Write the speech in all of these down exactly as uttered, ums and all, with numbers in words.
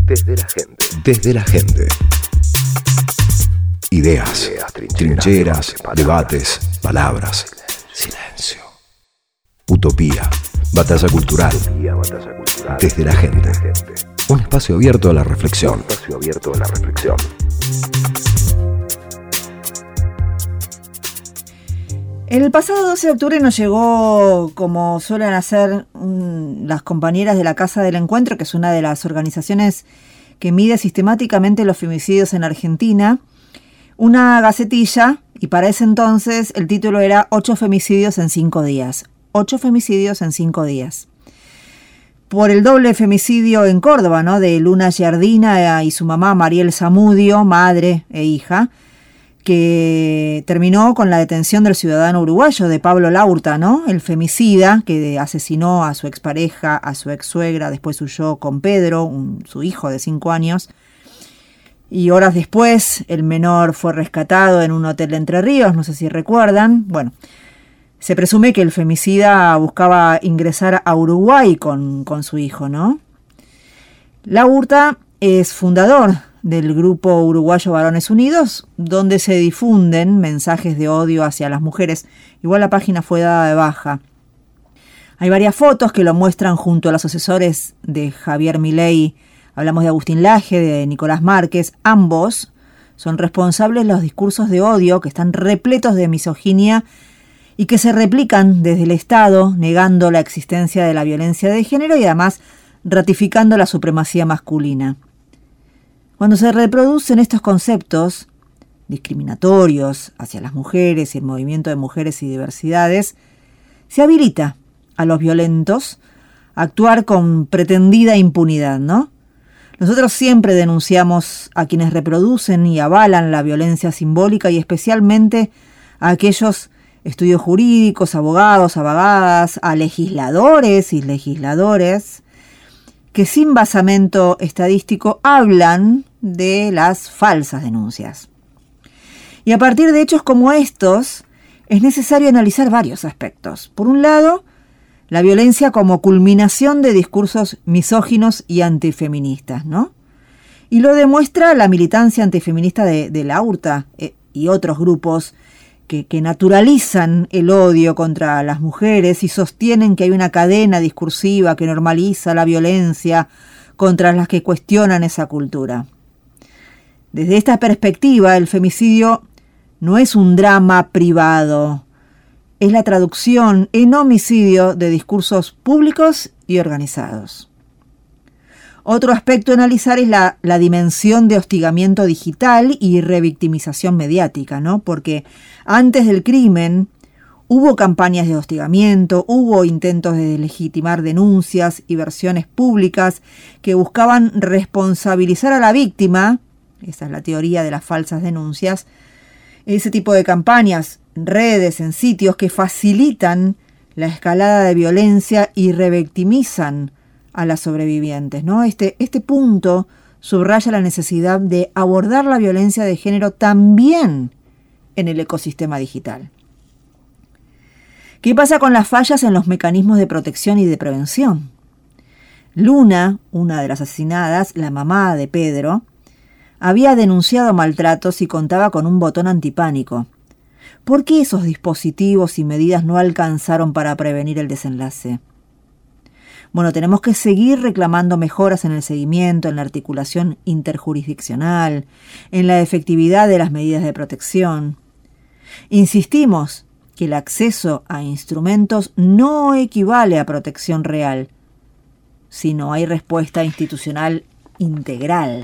Desde la gente. Desde la gente. Ideas, Ideas trincheras, trincheras debates, debates, palabras, silencio. Utopía, batalla cultural. Utopía, batalla cultural. Desde la gente. Desde la gente. Un espacio abierto a la reflexión. Un espacio abierto a la reflexión. El pasado doce de octubre nos llegó, como suelen hacer um, las compañeras de la Casa del Encuentro, que es una de las organizaciones que mide sistemáticamente los femicidios en Argentina, una gacetilla, y para ese entonces el título era Ocho femicidios en cinco días. Ocho femicidios en cinco días. Por el doble femicidio en Córdoba, ¿no? De Luna Giardina y su mamá Mariel Zamudio, madre e hija, que terminó con la detención del ciudadano uruguayo de Pablo Laurta, ¿no? El femicida que asesinó a su expareja, a su ex suegra, después huyó con Pedro, un, su hijo de cinco años. Y horas después el menor fue rescatado en un hotel de Entre Ríos, no sé si recuerdan. Bueno, se presume que el femicida buscaba ingresar a Uruguay con, con su hijo, ¿no? Laurta es fundador del grupo uruguayo Varones Unidos, donde se difunden mensajes de odio hacia las mujeres. Igual la página fue dada de baja. Hay varias fotos que lo muestran junto a los asesores de Javier Milei. Hablamos de Agustín Laje, de Nicolás Márquez. Ambos son responsables de los discursos de odio que están repletos de misoginia y que se replican desde el Estado, negando la existencia de la violencia de género y además ratificando la supremacía masculina. Cuando se reproducen estos conceptos discriminatorios hacia las mujeres y el movimiento de mujeres y diversidades, se habilita a los violentos a actuar con pretendida impunidad, ¿no? Nosotros siempre denunciamos a quienes reproducen y avalan la violencia simbólica y especialmente a aquellos estudios jurídicos, abogados, abogadas, a legisladores y legisladores que sin basamento estadístico hablan de las falsas denuncias. Y a partir de hechos como estos, es necesario analizar varios aspectos. Por un lado, la violencia como culminación de discursos misóginos y antifeministas, ¿no? Y lo demuestra la militancia antifeminista de, de Laurta eh, y otros grupos que, que naturalizan el odio contra las mujeres y sostienen que hay una cadena discursiva que normaliza la violencia contra las que cuestionan esa cultura. Desde esta perspectiva, el femicidio no es un drama privado, es la traducción en homicidio de discursos públicos y organizados. Otro aspecto a analizar es la, la dimensión de hostigamiento digital y revictimización mediática, ¿no? Porque antes del crimen hubo campañas de hostigamiento, hubo intentos de legitimar denuncias y versiones públicas que buscaban responsabilizar a la víctima. Esa es la teoría de las falsas denuncias. Ese tipo de campañas en redes, en sitios que facilitan la escalada de violencia y revictimizan a las sobrevivientes, ¿no? Este, este punto subraya la necesidad de abordar la violencia de género también en el ecosistema digital. ¿Qué pasa con las fallas en los mecanismos de protección y de prevención? Luna, una de las asesinadas, la mamá de Pedro, había denunciado maltratos y contaba con un botón antipánico. ¿Por qué esos dispositivos y medidas no alcanzaron para prevenir el desenlace? Bueno, tenemos que seguir reclamando mejoras en el seguimiento, en la articulación interjurisdiccional, en la efectividad de las medidas de protección. Insistimos que el acceso a instrumentos no equivale a protección real, si no hay respuesta institucional integral.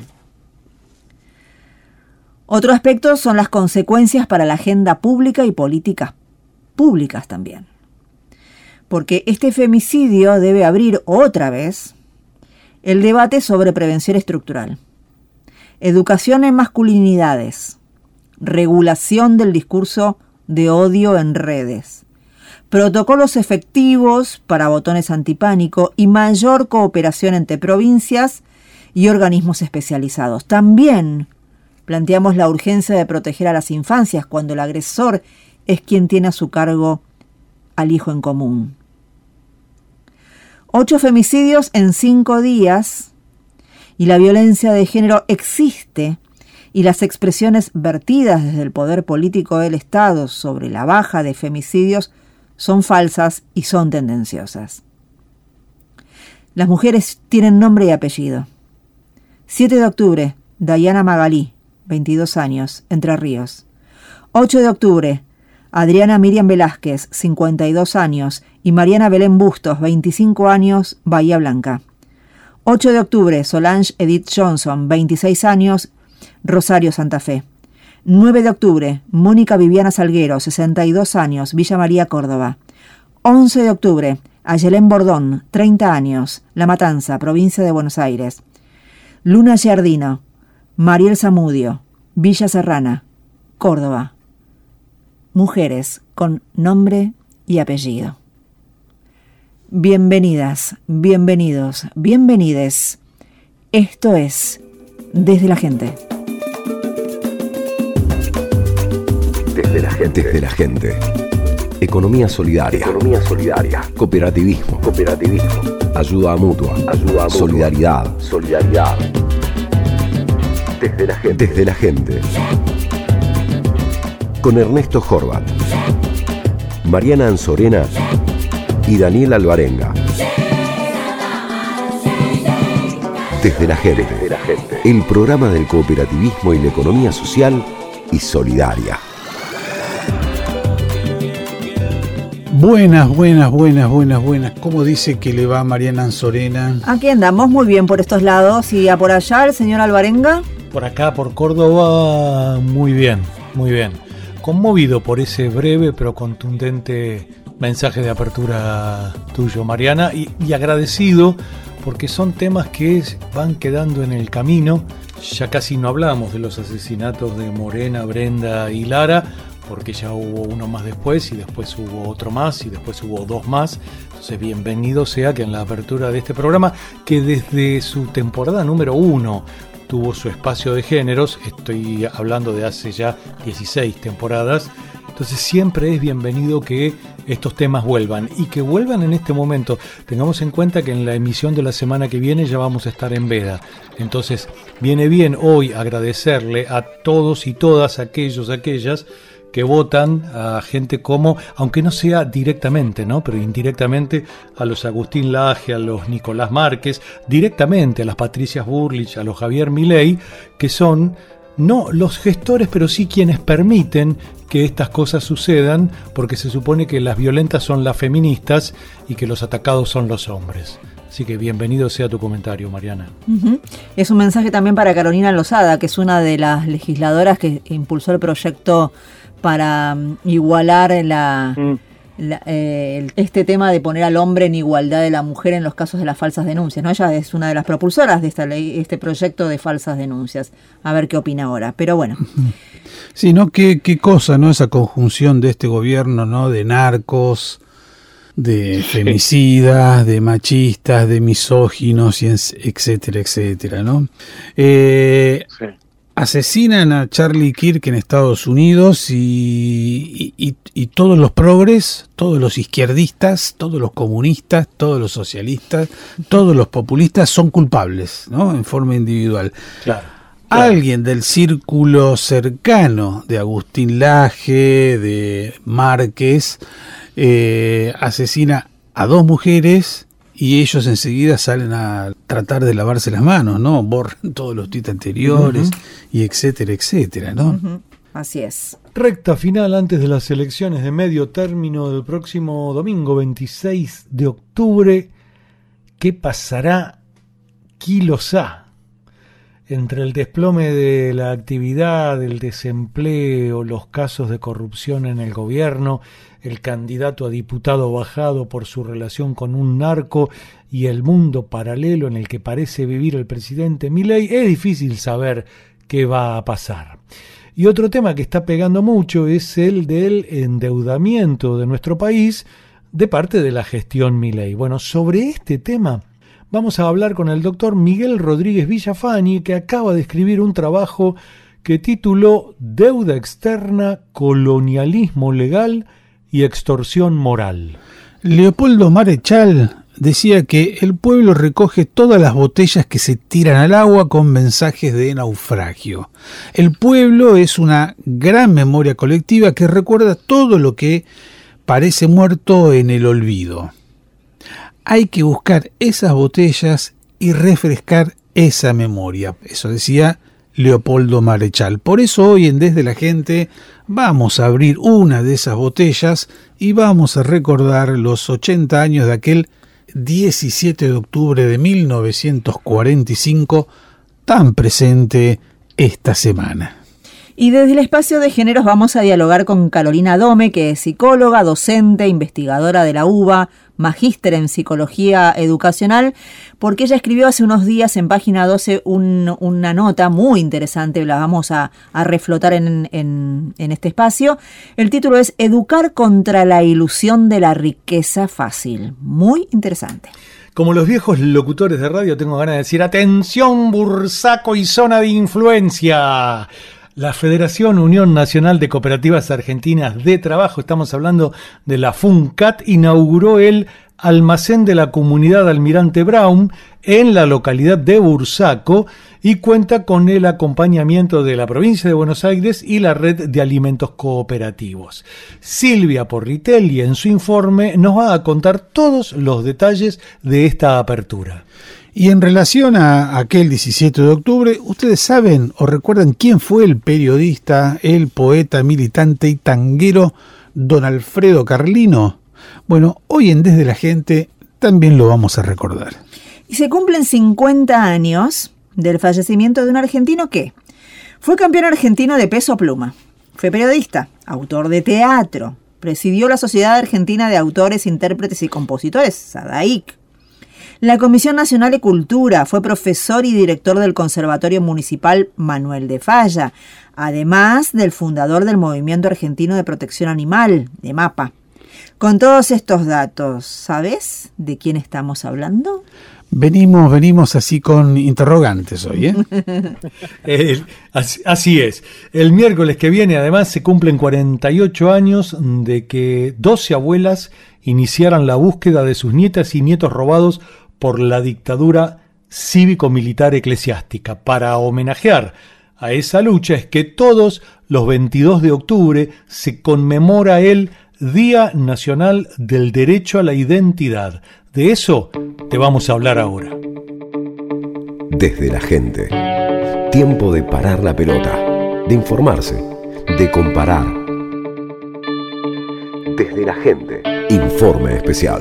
Otro aspecto son las consecuencias para la agenda pública y políticas públicas también. Porque este femicidio debe abrir otra vez el debate sobre prevención estructural, educación en masculinidades, regulación del discurso de odio en redes, protocolos efectivos para botones antipánico y mayor cooperación entre provincias y organismos especializados. También planteamos la urgencia de proteger a las infancias cuando el agresor es quien tiene a su cargo al hijo en común. Ocho femicidios en cinco días y la violencia de género existe y las expresiones vertidas desde el poder político del Estado sobre la baja de femicidios son falsas y son tendenciosas. Las mujeres tienen nombre y apellido. siete de octubre, Dayana Magalí, veintidós años, Entre Ríos. ocho de octubre, Adriana Miriam Velázquez, cincuenta y dos años, y Mariana Belén Bustos, veinticinco años, Bahía Blanca. ocho de octubre, Solange Edith Johnson, veintiséis años, Rosario, Santa Fe. nueve de octubre, Mónica Viviana Salguero, sesenta y dos años, Villa María, Córdoba. once de octubre, Ayelén Bordón, treinta años, La Matanza, provincia de Buenos Aires. Luna Giardino, Mariel Zamudio, Villa Serrana, Córdoba. Mujeres con nombre y apellido. Bienvenidas, bienvenidos, bienvenides. Esto es Desde la Gente. Desde la gente. Desde la gente. Economía solidaria. Economía solidaria. Cooperativismo. Cooperativismo. Ayuda mutua. Ayuda mutua. Solidaridad. Solidaridad. Desde la gente. Desde la gente. Con Ernesto Horvat, Mariana Anzorena y Daniel Alvarenga. Desde la gente. Desde la gente. El programa del cooperativismo y la economía social y solidaria. Buenas, buenas, buenas, buenas, buenas. ¿Cómo dice que le va a Mariana Anzorena? Aquí andamos muy bien por estos lados. ¿Y a por allá el señor Alvarenga? Por acá, por Córdoba, muy bien, muy bien. Conmovido por ese breve pero contundente mensaje de apertura tuyo, Mariana, y, y agradecido porque son temas que van quedando en el camino. Ya casi no hablamos de los asesinatos de Morena, Brenda y Lara, porque ya hubo uno más después, y después hubo otro más, y después hubo dos más. Entonces, bienvenido sea que en la apertura de este programa, que desde su temporada número uno tuvo su espacio de géneros, estoy hablando de hace ya dieciséis temporadas, entonces siempre es bienvenido que estos temas vuelvan, y que vuelvan en este momento. Tengamos en cuenta que en la emisión de la semana que viene ya vamos a estar en veda, entonces viene bien hoy agradecerle a todos y todas aquellos, aquellas que votan a gente como, aunque no sea directamente, ¿no?, pero indirectamente, a los Agustín Laje, a los Nicolás Márquez, directamente a las Patricias Burlich, a los Javier Milei, que son no los gestores, pero sí quienes permiten que estas cosas sucedan, porque se supone que las violentas son las feministas y que los atacados son los hombres. Así que bienvenido sea tu comentario, Mariana. Uh-huh. Es un mensaje también para Carolina Lozada, que es una de las legisladoras que impulsó el proyecto para igualar la, mm. la, eh, este tema de poner al hombre en igualdad de la mujer en los casos de las falsas denuncias, ¿no? Ella es una de las propulsoras de esta ley, este proyecto de falsas denuncias. A ver qué opina ahora, pero bueno. Sí, ¿no? Qué, qué cosa, ¿no? Esa conjunción de este gobierno, ¿no? De narcos, de femicidas, de machistas, de misóginos, y etcétera, etcétera, ¿no? Eh, sí. Asesinan a Charlie Kirk en Estados Unidos y, y, y, y todos los progres, todos los izquierdistas, todos los comunistas, todos los socialistas, todos los populistas son culpables, ¿no? En forma individual. Claro, claro. Alguien del círculo cercano de Agustín Laje, de Márquez, eh, asesina a dos mujeres. Y ellos enseguida salen a tratar de lavarse las manos, ¿no? Borran todos los tweets anteriores, uh-huh. y etcétera, etcétera, ¿no? Uh-huh. Así es. Recta final antes de las elecciones de medio término del próximo domingo veintiséis de octubre. ¿Qué pasará? Quilosá. Entre el desplome de la actividad, el desempleo, los casos de corrupción en el gobierno, el candidato a diputado bajado por su relación con un narco y el mundo paralelo en el que parece vivir el presidente Milei, es difícil saber qué va a pasar. Y otro tema que está pegando mucho es el del endeudamiento de nuestro país de parte de la gestión Milei. Bueno, sobre este tema vamos a hablar con el doctor Miguel Rodríguez Villafañe, que acaba de escribir un trabajo que tituló Deuda externa, colonialismo legal y extorsión moral. Leopoldo Marechal decía que el pueblo recoge todas las botellas que se tiran al agua con mensajes de naufragio. El pueblo es una gran memoria colectiva que recuerda todo lo que parece muerto en el olvido. Hay que buscar esas botellas y refrescar esa memoria. Eso decía Leopoldo Marechal. Por eso hoy en Desde la Gente vamos a abrir una de esas botellas y vamos a recordar los ochenta años de aquel diecisiete de octubre de mil novecientos cuarenta y cinco, tan presente esta semana. Y desde el espacio de géneros vamos a dialogar con Carolina Dome, que es psicóloga, docente, investigadora de la U B A, magíster en psicología educacional, porque ella escribió hace unos días en página doce un, una nota muy interesante, la vamos a, a reflotar en, en, en este espacio. El título es Educar contra la ilusión de la riqueza fácil. Muy interesante. Como los viejos locutores de radio, tengo ganas de decir, atención, bursaco y zona de influencia. La Federación Unión Nacional de Cooperativas Argentinas de Trabajo, estamos hablando de la FUNCAT, inauguró el almacén de la comunidad Almirante Brown en la localidad de Bursaco y cuenta con el acompañamiento de la provincia de Buenos Aires y la red de alimentos cooperativos. Silvia Porritelli en su informe nos va a contar todos los detalles de esta apertura. Y en relación a aquel diecisiete de octubre, ¿ustedes saben o recuerdan quién fue el periodista, el poeta, militante y tanguero don Alfredo Carlino? Bueno, hoy en Desde la Gente también lo vamos a recordar. Y se cumplen cincuenta años del fallecimiento de un argentino que fue campeón argentino de peso pluma, fue periodista, autor de teatro, presidió la Sociedad Argentina de Autores, Intérpretes y Compositores, SADAIC, la Comisión Nacional de Cultura, fue profesor y director del Conservatorio Municipal Manuel de Falla, además del fundador del Movimiento Argentino de Protección Animal, de MAPA. Con todos estos datos, ¿sabes de quién estamos hablando? Venimos, venimos así con interrogantes hoy, ¿eh? eh así, así es. El miércoles que viene, además, se cumplen cuarenta y ocho años de que doce abuelas iniciaran la búsqueda de sus nietas y nietos robados por la dictadura cívico-militar eclesiástica. Para homenajear a esa lucha es que todos los veintidós de octubre se conmemora el Día Nacional del Derecho a la Identidad. De eso te vamos a hablar ahora. Desde la Gente. Tiempo de parar la pelota, de informarse, de comparar. Desde la Gente. Informe especial.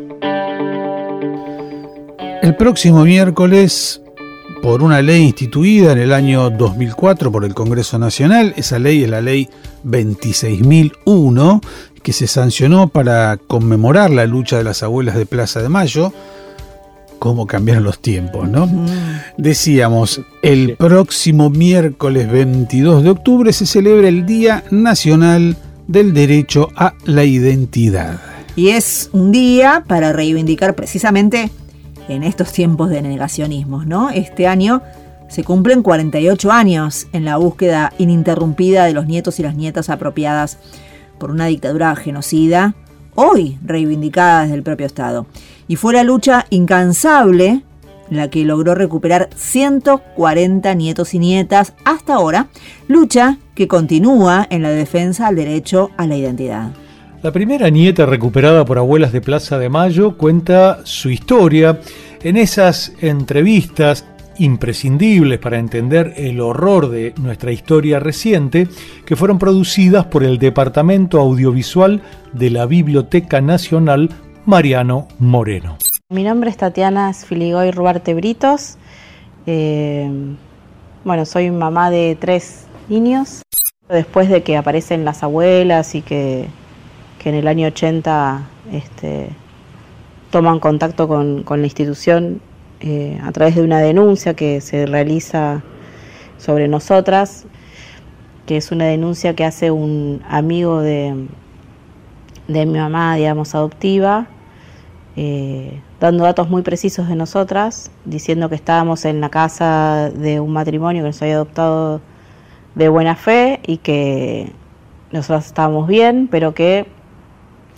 El próximo miércoles, por una ley instituida en el año dos mil cuatro por el Congreso Nacional, esa ley es la ley veintiséis mil uno, que se sancionó para conmemorar la lucha de las abuelas de Plaza de Mayo. Cómo cambiaron los tiempos, ¿no? Mm. Decíamos, el próximo miércoles veintidós de octubre se celebra el Día Nacional del Derecho a la Identidad. Y es un día para reivindicar precisamente en estos tiempos de negacionismos, ¿no? Este año se cumplen cuarenta y ocho años en la búsqueda ininterrumpida de los nietos y las nietas apropiadas por una dictadura genocida, hoy reivindicada desde el propio Estado. Y fue la lucha incansable la que logró recuperar ciento cuarenta nietos y nietas hasta ahora, lucha que continúa en la defensa al derecho a la identidad. La primera nieta recuperada por abuelas de Plaza de Mayo cuenta su historia en esas entrevistas imprescindibles para entender el horror de nuestra historia reciente, que fueron producidas por el Departamento Audiovisual de la Biblioteca Nacional Mariano Moreno. Mi nombre es Tatiana Sfiligoy Ruarte Britos. Eh, bueno, soy mamá de tres niños. Después de que aparecen las abuelas y que, que en el año ochenta este, toman contacto con, con la institución eh, a través de una denuncia que se realiza sobre nosotras, que es una denuncia que hace un amigo de, de mi mamá, digamos, adoptiva, eh, dando datos muy precisos de nosotras, diciendo que estábamos en la casa de un matrimonio que nos había adoptado de buena fe y que nosotros estábamos bien, pero que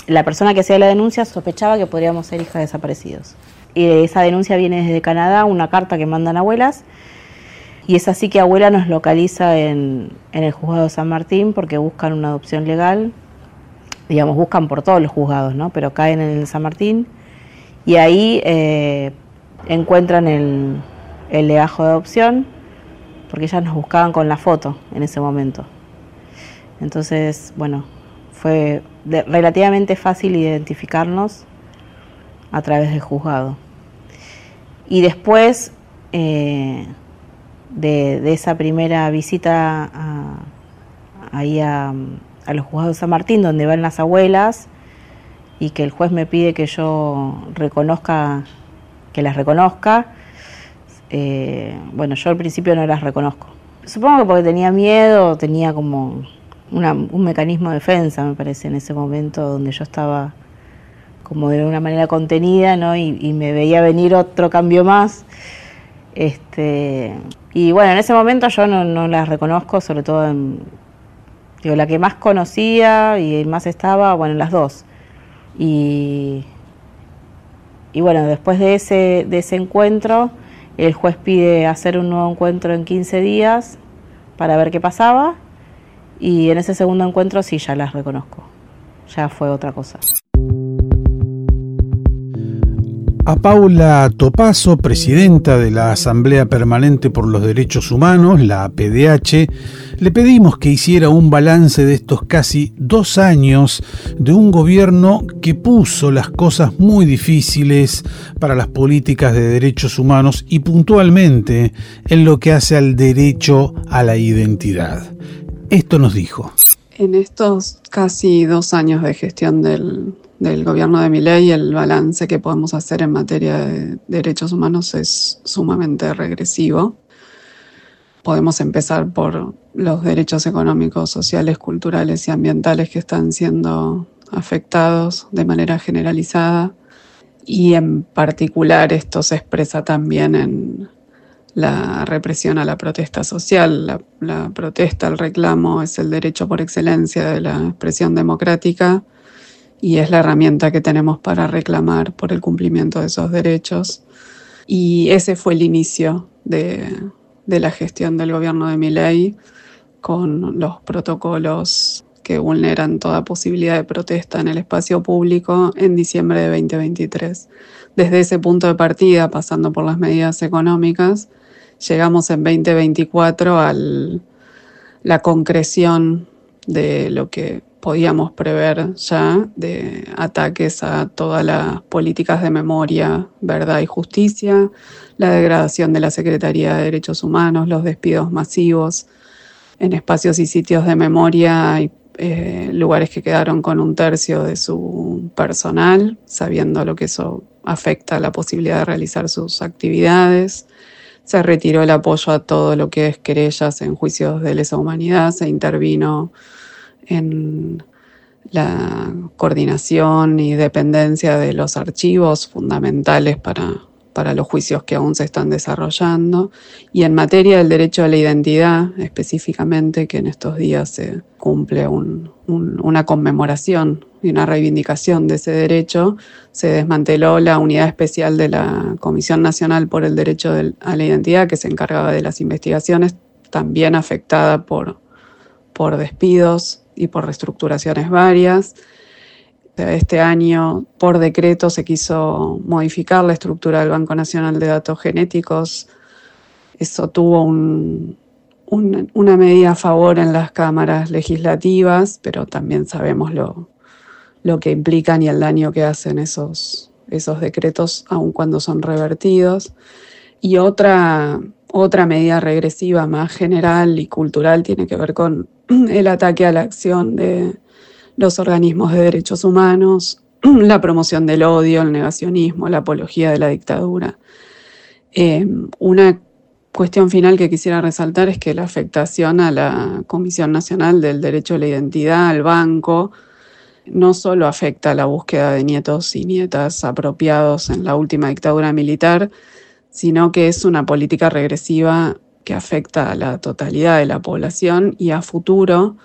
la persona que hacía la denuncia sospechaba que podríamos ser hijas de desaparecidos. Y esa denuncia viene desde Canadá, una carta que mandan abuelas, y es así que abuela nos localiza en, en el juzgado de San Martín porque buscan una adopción legal, digamos, buscan por todos los juzgados, ¿no? Pero caen en el San Martín, y ahí eh, encuentran el, el legajo de adopción, porque ellas nos buscaban con la foto en ese momento. Entonces, bueno, fue de, relativamente fácil identificarnos a través del juzgado. Y después eh, de, de esa primera visita a, ahí a, a los juzgados de San Martín, donde van las abuelas, y que el juez me pide que yo reconozca, que las reconozca, eh, bueno, yo al principio no las reconozco. Supongo que porque tenía miedo, tenía como una, un mecanismo de defensa, me parece, en ese momento donde yo estaba como de una manera contenida, ¿no? Y, y me veía venir otro cambio más. Este, y bueno, en ese momento yo no, no las reconozco, sobre todo en, digo, la que más conocía y más estaba, bueno, las dos. Y, y bueno, después de ese, de ese encuentro, el juez pide hacer un nuevo encuentro en quince días para ver qué pasaba, y en ese segundo encuentro sí ya las reconozco, ya fue otra cosa. A Paula Topazo, presidenta de la Asamblea Permanente por los Derechos Humanos, la A P D H, le pedimos que hiciera un balance de estos casi dos años de un gobierno que puso las cosas muy difíciles para las políticas de derechos humanos y puntualmente en lo que hace al derecho a la identidad. Esto nos dijo. En estos casi dos años de gestión del del gobierno de Milei, el balance que podemos hacer en materia de derechos humanos es sumamente regresivo. Podemos empezar por los derechos económicos, sociales, culturales y ambientales que están siendo afectados de manera generalizada, y en particular esto se expresa también en la represión a la protesta social. La, la protesta, el reclamo es el derecho por excelencia de la expresión democrática, y es la herramienta que tenemos para reclamar por el cumplimiento de esos derechos. Y ese fue el inicio de, de la gestión del gobierno de Milei, con los protocolos que vulneran toda posibilidad de protesta en el espacio público en diciembre de veinte veintitrés. Desde ese punto de partida, pasando por las medidas económicas, llegamos en veinte veinticuatro a la concreción de lo que podíamos prever ya, de ataques a todas las políticas de memoria, verdad y justicia, la degradación de la Secretaría de Derechos Humanos, los despidos masivos. En espacios y sitios de memoria hay eh, lugares que quedaron con un tercio de su personal, sabiendo lo que eso afecta a la posibilidad de realizar sus actividades. Se retiró el apoyo a todo lo que es querellas en juicios de lesa humanidad, se intervino en la coordinación y dependencia de los archivos fundamentales para, para los juicios que aún se están desarrollando. Y en materia del derecho a la identidad, específicamente, que en estos días se cumple un, un, una conmemoración y una reivindicación de ese derecho, se desmanteló la unidad especial de la Comisión Nacional por el Derecho de, a la Identidad, que se encargaba de las investigaciones, también afectada por, por despidos y por reestructuraciones varias. Este año, por decreto, se quiso modificar la estructura del Banco Nacional de Datos Genéticos. Eso tuvo un, un, una medida a favor en las cámaras legislativas, pero también sabemos lo, lo que implican y el daño que hacen esos, esos decretos, aun cuando son revertidos. Y otra, otra medida regresiva más general y cultural tiene que ver con el ataque a la acción de los organismos de derechos humanos, la promoción del odio, el negacionismo, la apología de la dictadura. Eh, una cuestión final que quisiera resaltar es que la afectación a la Comisión Nacional del Derecho a la Identidad, al banco, no solo afecta a la búsqueda de nietos y nietas apropiados en la última dictadura militar, sino que es una política regresiva que afecta a la totalidad de la población y a futuro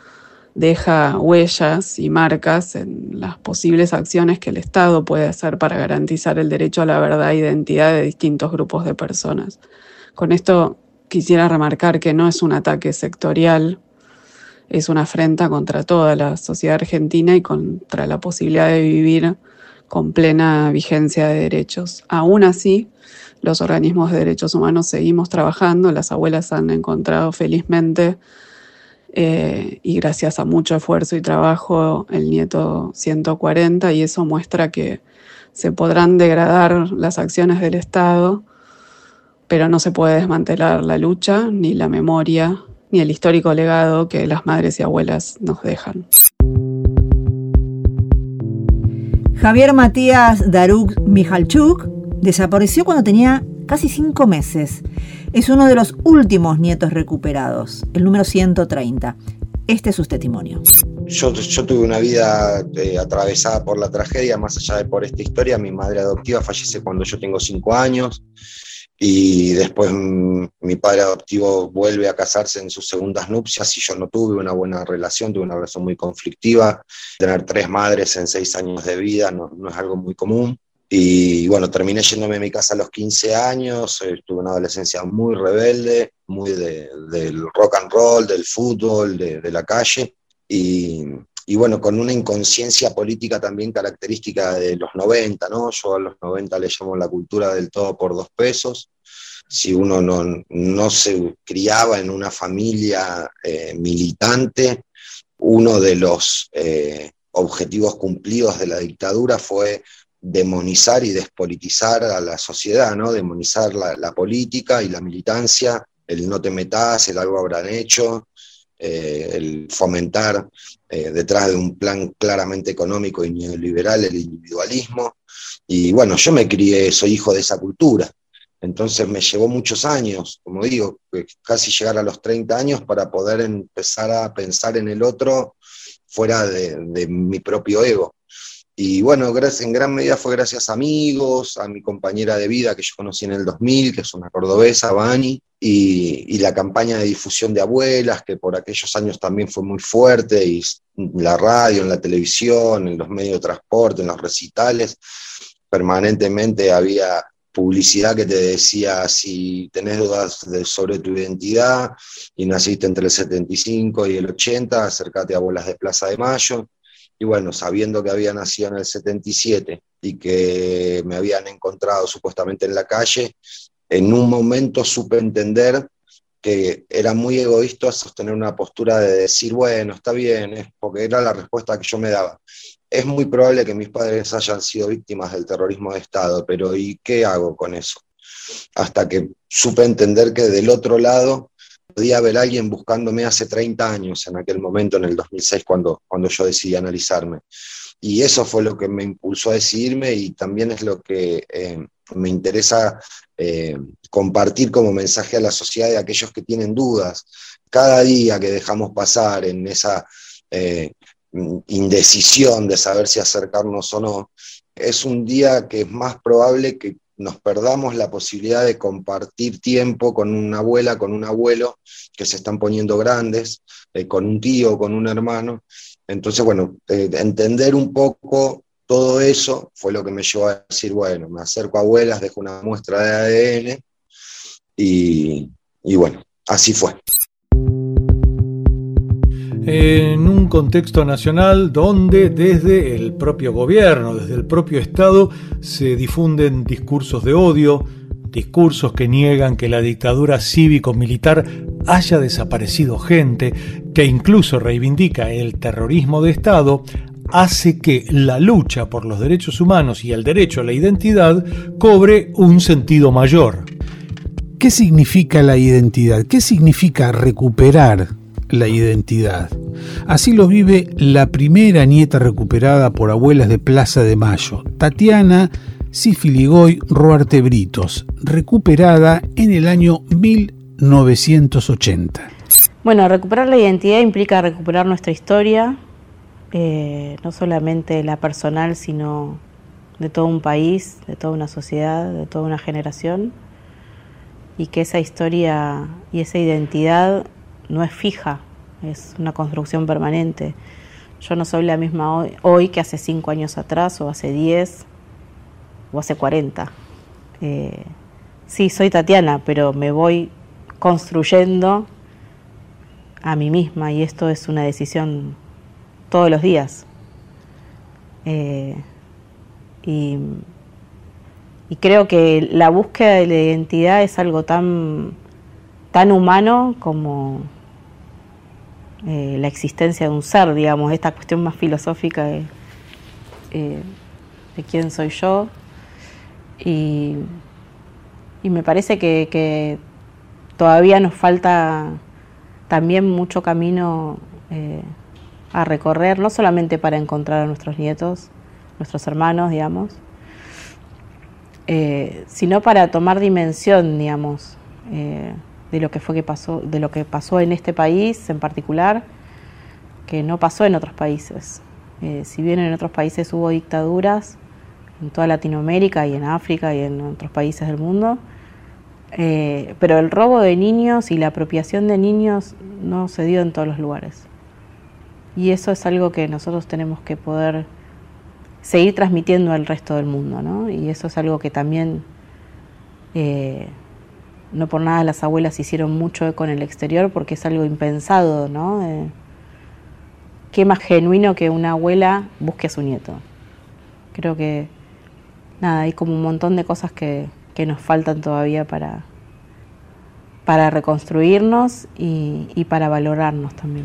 deja huellas y marcas en las posibles acciones que el Estado puede hacer para garantizar el derecho a la verdad e identidad de distintos grupos de personas. Con esto quisiera remarcar que no es un ataque sectorial, es una afrenta contra toda la sociedad argentina y contra la posibilidad de vivir con plena vigencia de derechos. Aún así, los organismos de derechos humanos seguimos trabajando, las abuelas han encontrado felizmente eh, y gracias a mucho esfuerzo y trabajo el nieto ciento cuarenta, y eso muestra que se podrán degradar las acciones del Estado, pero no se puede desmantelar la lucha, ni la memoria, ni el histórico legado que las madres y abuelas nos dejan. Javier Matías Daruk Michalchuk desapareció cuando tenía casi cinco meses. Es uno de los últimos nietos recuperados, el número ciento treinta. Este es su testimonio. Yo, yo tuve una vida eh, atravesada por la tragedia, más allá de por esta historia. Mi madre adoptiva fallece cuando yo tengo cinco años. Y después mm, mi padre adoptivo vuelve a casarse en sus segundas nupcias y yo no tuve una buena relación, tuve una relación muy conflictiva. Tener tres madres en seis años de vida no, no es algo muy común. Y bueno, terminé yéndome a mi casa a los quince años, eh, tuve una adolescencia muy rebelde, muy de, del rock and roll, del fútbol, de, de la calle. Y, y bueno, con una inconsciencia política también característica de los noventa, ¿no? Yo a los noventa le llamo la cultura del todo por dos pesos. Si uno no, no se criaba en una familia eh, militante, uno de los eh, objetivos cumplidos de la dictadura fue demonizar y despolitizar a la sociedad, ¿no? Demonizar la, la política y la militancia, el no te metas, el algo habrán hecho, eh, el fomentar eh, detrás de un plan claramente económico y neoliberal el individualismo. Y bueno, yo me crié, soy hijo de esa cultura. Entonces me llevó muchos años, como digo, casi llegar a los treinta años para poder empezar a pensar en el otro fuera de, de mi propio ego. Y bueno, gracias, en gran medida fue gracias a amigos, a mi compañera de vida que yo conocí en el dos mil, que es una cordobesa, Vani, y, y la campaña de difusión de abuelas, que por aquellos años también fue muy fuerte, y en la radio, en la televisión, en los medios de transporte, en los recitales, permanentemente había publicidad que te decía: si tenés dudas de, sobre tu identidad y naciste entre el setenta y cinco y el ochenta, acércate a Abuelas de Plaza de Mayo. Y bueno, sabiendo que había nacido en el setenta y siete y que me habían encontrado supuestamente en la calle, en un momento supe entender que era muy egoísta sostener una postura de decir, bueno, está bien, es porque era la respuesta que yo me daba. Es muy probable que mis padres hayan sido víctimas del terrorismo de Estado, pero ¿y qué hago con eso? Hasta que supe entender que del otro lado podía haber alguien buscándome hace treinta años, en aquel momento, en el dos mil seis, cuando, cuando yo decidí analizarme. Y eso fue lo que me impulsó a decidirme, y también es lo que eh, me interesa eh, compartir como mensaje a la sociedad de aquellos que tienen dudas. Cada día que dejamos pasar en esa eh, indecisión de saber si acercarnos o no, es un día que es más probable que nos perdamos la posibilidad de compartir tiempo con una abuela, con un abuelo, que se están poniendo grandes, eh, con un tío, con un hermano. Entonces, bueno, eh, entender un poco todo eso fue lo que me llevó a decir, bueno, me acerco a abuelas, dejo una muestra de A D N, y, y bueno, así fue. En un contexto nacional donde desde el propio gobierno, desde el propio Estado, se difunden discursos de odio, discursos que niegan que la dictadura cívico-militar haya desaparecido gente, que incluso reivindica el terrorismo de Estado, hace que la lucha por los derechos humanos y el derecho a la identidad cobre un sentido mayor. ¿Qué significa la identidad? ¿Qué significa recuperar la identidad? Así lo vive la primera nieta recuperada por Abuelas de Plaza de Mayo, Tatiana Cifiligoy Ruarte Britos, recuperada en el año mil novecientos ochenta. Bueno, recuperar la identidad implica recuperar nuestra historia, eh, no solamente la personal, sino de todo un país, de toda una sociedad, de toda una generación, y que esa historia y esa identidad no es fija, es una construcción permanente. Yo no soy la misma hoy, hoy que hace cinco años atrás, o hace diez, o hace cuarenta. Eh, sí, soy Tatiana, pero me voy construyendo a mí misma, y esto es una decisión todos los días. Eh, y, y creo que la búsqueda de la identidad es algo tan, tan humano como eh, la existencia de un ser, digamos, esta cuestión más filosófica de, eh, de quién soy yo. Y, y me parece que, que todavía nos falta también mucho camino eh, a recorrer, no solamente para encontrar a nuestros nietos, nuestros hermanos, digamos, eh, sino para tomar dimensión, digamos, eh, de lo que fue que pasó, de lo que pasó en este país en particular, que no pasó en otros países. Eh, si bien en otros países hubo dictaduras, en toda Latinoamérica y en África y en otros países del mundo, Eh, pero el robo de niños y la apropiación de niños no se dio en todos los lugares. Y eso es algo que nosotros tenemos que poder seguir transmitiendo al resto del mundo, ¿no? Y eso es algo que también, eh, no por nada las abuelas hicieron mucho eco en el exterior, porque es algo impensado, ¿no? Eh, ¿Qué más genuino que una abuela busque a su nieto? Creo que, nada, hay como un montón de cosas que... que nos faltan todavía para, para reconstruirnos y, y para valorarnos también.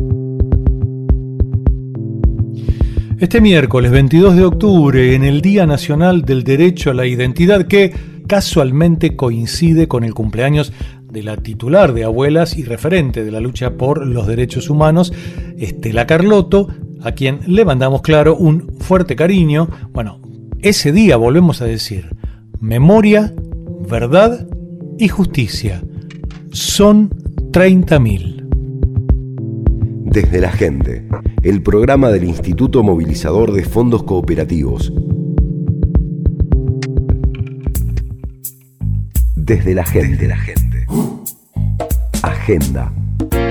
Este miércoles veintidós de octubre, en el Día Nacional del Derecho a la Identidad, que casualmente coincide con el cumpleaños de la titular de Abuelas y referente de la lucha por los derechos humanos, Estela Carlotto, a quien le mandamos, claro, un fuerte cariño. Bueno, ese día volvemos a decir: memoria, verdad y justicia. Son treinta mil. Desde la Gente, el programa del Instituto Movilizador de Fondos Cooperativos. Desde la Gente. Desde la Gente. Agenda.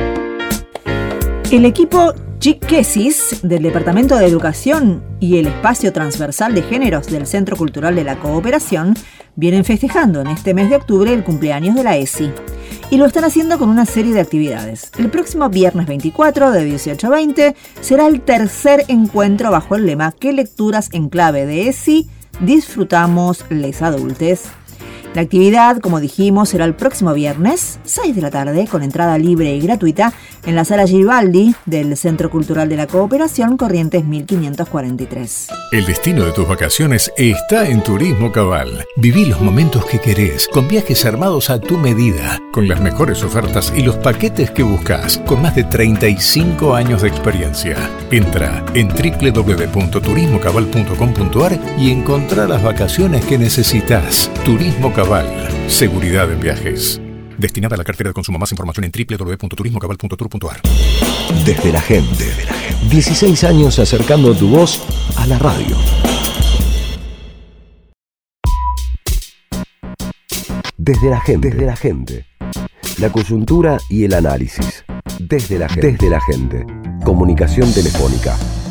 El equipo Chiquesis del Departamento de Educación y el Espacio Transversal de Géneros del Centro Cultural de la Cooperación vienen festejando en este mes de octubre el cumpleaños de la E S I. Y lo están haciendo con una serie de actividades. El próximo viernes veinticuatro de dieciocho a veinte será el tercer encuentro bajo el lema ¿Qué lecturas en clave de E S I disfrutamos les adultes? La actividad, como dijimos, será el próximo viernes, seis de la tarde, con entrada libre y gratuita en la Sala Giribaldi del Centro Cultural de la Cooperación, Corrientes mil quinientos cuarenta y tres. El destino de tus vacaciones está en Turismo Cabal. Viví los momentos que querés, con viajes armados a tu medida, con las mejores ofertas y los paquetes que buscas, con más de treinta y cinco años de experiencia. Entra en doble u doble u doble u punto turismo cabal punto com punto a r y encontrá las vacaciones que necesitas. Turismo Cabal. Seguridad en viajes. Destinada a la cartera de consumo. Más información en doble u doble u doble u punto turismo cabal punto tour punto a r. Desde la Gente. dieciséis años acercando tu voz a la radio. Desde la Gente. Desde la Gente. La coyuntura y el análisis. Desde la Gente. Desde la Gente. Comunicación telefónica.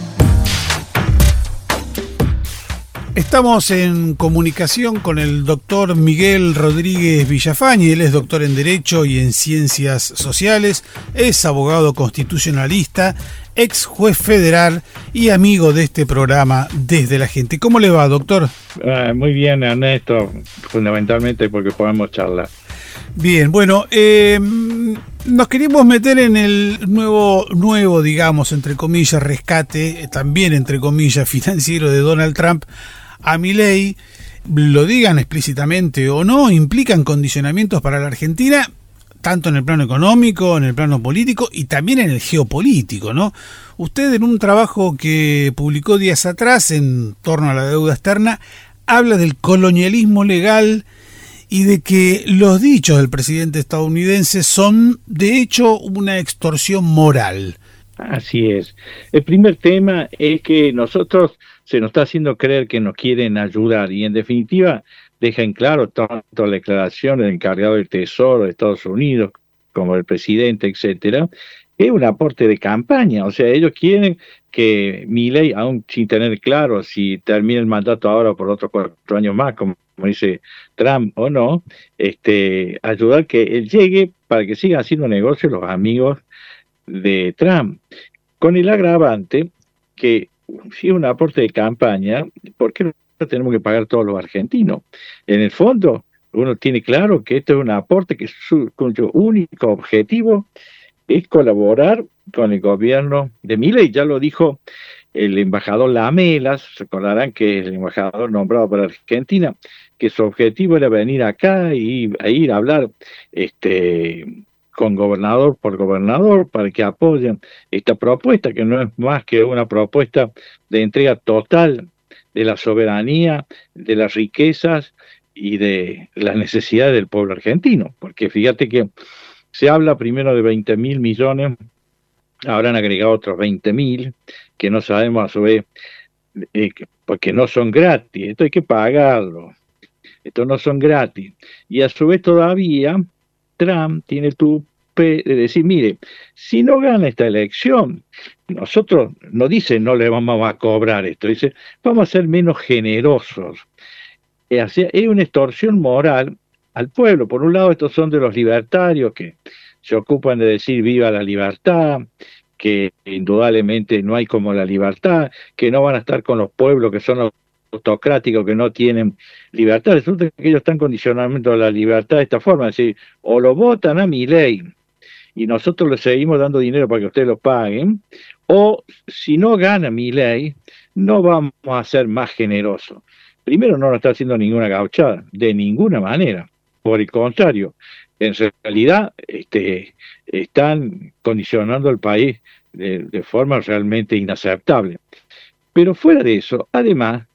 Estamos en comunicación con el doctor Miguel Rodríguez Villafañe. Él es doctor en Derecho y en Ciencias Sociales, es abogado constitucionalista, ex juez federal y amigo de este programa Desde la Gente. ¿Cómo le va, doctor? Ah, muy bien, Ernesto, fundamentalmente porque podemos charlar. Bien, bueno, eh, nos queríamos meter en el nuevo, nuevo, digamos, entre comillas, rescate, también entre comillas, financiero de Donald Trump a Milei. Lo digan explícitamente o no, implican condicionamientos para la Argentina, tanto en el plano económico, en el plano político y también en el geopolítico, ¿no? Usted, en un trabajo que publicó días atrás en torno a la deuda externa, habla del colonialismo legal y de que los dichos del presidente estadounidense son, de hecho, una extorsión moral. Así es. El primer tema es que nosotros se nos está haciendo creer que nos quieren ayudar y, en definitiva, deja en claro tanto la declaración del encargado del Tesoro de Estados Unidos como el presidente, etcétera, es un aporte de campaña. O sea, ellos quieren que Milei, aún sin tener claro si termina el mandato ahora por otros cuatro años más, como, como dice Trump o no, este, ayudar que él llegue para que sigan haciendo negocios los amigos de Trump, con el agravante que si es un aporte de campaña, ¿por qué no tenemos que pagar todos los argentinos? En el fondo, uno tiene claro que esto es un aporte que su, cuyo único objetivo es colaborar con el gobierno de Milei. Ya lo dijo el embajador Lamelas, recordarán que es el embajador nombrado para Argentina, que su objetivo era venir acá y a ir a hablar este con gobernador por gobernador para que apoyen esta propuesta, que no es más que una propuesta de entrega total de la soberanía, de las riquezas y de las necesidades del pueblo argentino. Porque fíjate que se habla primero de veinte mil millones, ahora han agregado otros veinte mil, que no sabemos a su vez, eh, porque no son gratis, esto hay que pagarlo, estos no son gratis. Y a su vez todavía Trump tiene el tupe de decir, mire, si no gana esta elección, nosotros, no dice no le vamos a cobrar esto, dice vamos a ser menos generosos. Es, es una extorsión moral al pueblo. Por un lado, estos son de los libertarios que se ocupan de decir viva la libertad, que indudablemente no hay como la libertad, que no van a estar con los pueblos que son autocráticos, que no tienen libertad. Resulta que ellos están condicionando la libertad de esta forma, es decir, o lo votan a Milei y nosotros le seguimos dando dinero para que ustedes lo paguen, o si no gana Milei, no vamos a ser más generosos. Primero, no nos está haciendo ninguna gauchada, de ninguna manera. Por el contrario, en realidad este, están condicionando el país de, de forma realmente inaceptable. Pero fuera de eso, además,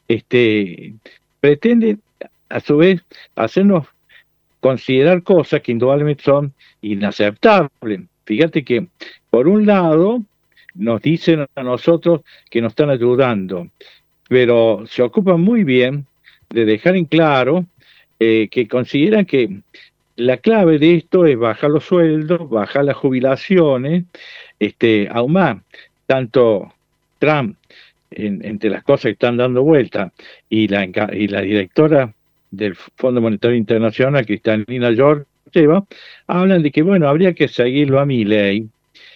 este, pretenden a su vez hacernos considerar cosas que indudablemente son inaceptables. Fíjate que, por un lado, nos dicen a nosotros que nos están ayudando, pero se ocupan muy bien de dejar en claro eh, que consideran que la clave de esto es bajar los sueldos, bajar las jubilaciones, este, aún más, tanto Trump, en, entre las cosas que están dando vuelta, y la, y la directora del Fondo Monetario Internacional, Cristalina Georgieva, hablan de que, bueno, habría que seguirlo a Milei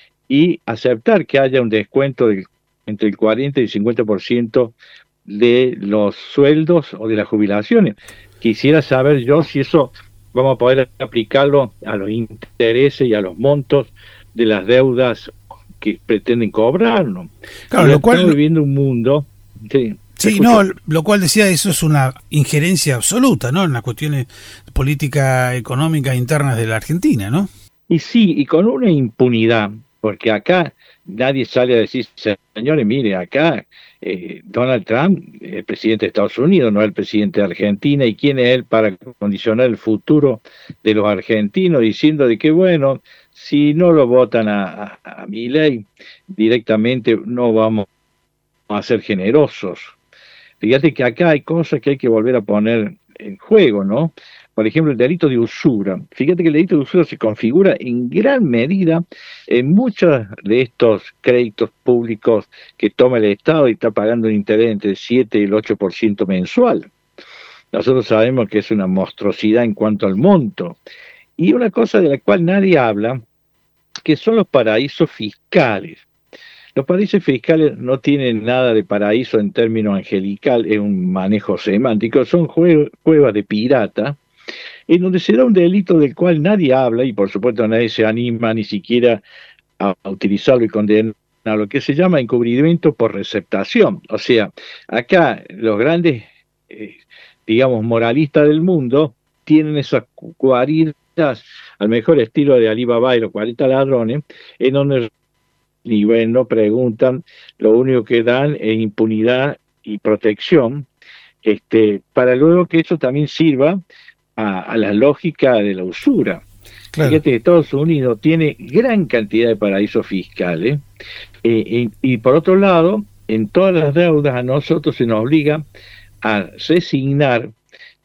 y aceptar que haya un descuento del, entre el cuarenta y el cincuenta por ciento de los sueldos o de las jubilaciones. Quisiera saber yo si eso vamos a poder aplicarlo a los intereses y a los montos de las deudas que pretenden cobrarnos. Claro, lo cual estamos viviendo un mundo. Sí, sí no, lo cual decía, eso es una injerencia absoluta, ¿no? En las cuestiones políticas económicas internas de la Argentina, ¿no? Y sí, y con una impunidad, porque acá nadie sale a decir, señores, mire, acá eh, Donald Trump, el presidente de Estados Unidos, no el presidente de Argentina, y quién es él para condicionar el futuro de los argentinos, diciendo de que, bueno, si no lo votan a, a, a Milei directamente, no vamos a ser generosos. Fíjate que acá hay cosas que hay que volver a poner en juego, ¿no? Por ejemplo, el delito de usura. Fíjate que el delito de usura se configura en gran medida en muchos de estos créditos públicos que toma el Estado y está pagando un interés entre el siete y el ocho por ciento mensual. Nosotros sabemos que es una monstruosidad en cuanto al monto. Y una cosa de la cual nadie habla, que son los paraísos fiscales. Los paraísos fiscales no tienen nada de paraíso en términos angelical, es un manejo semántico, son jue- cuevas de pirata, en donde se da un delito del cual nadie habla, y por supuesto nadie se anima ni siquiera a, a utilizarlo y condenar, lo que se llama encubrimiento por receptación. O sea, acá los grandes, eh, digamos, moralistas del mundo tienen esas guaridas al mejor estilo de Ali Baba y los cuarenta ladrones, en donde ni ven, no preguntan, lo único que dan es impunidad y protección, este, para luego que eso también sirva a, a la lógica de la usura. Claro. Fíjate que Estados Unidos tiene gran cantidad de paraísos fiscales, eh, y, y por otro lado, en todas las deudas a nosotros se nos obliga a resignar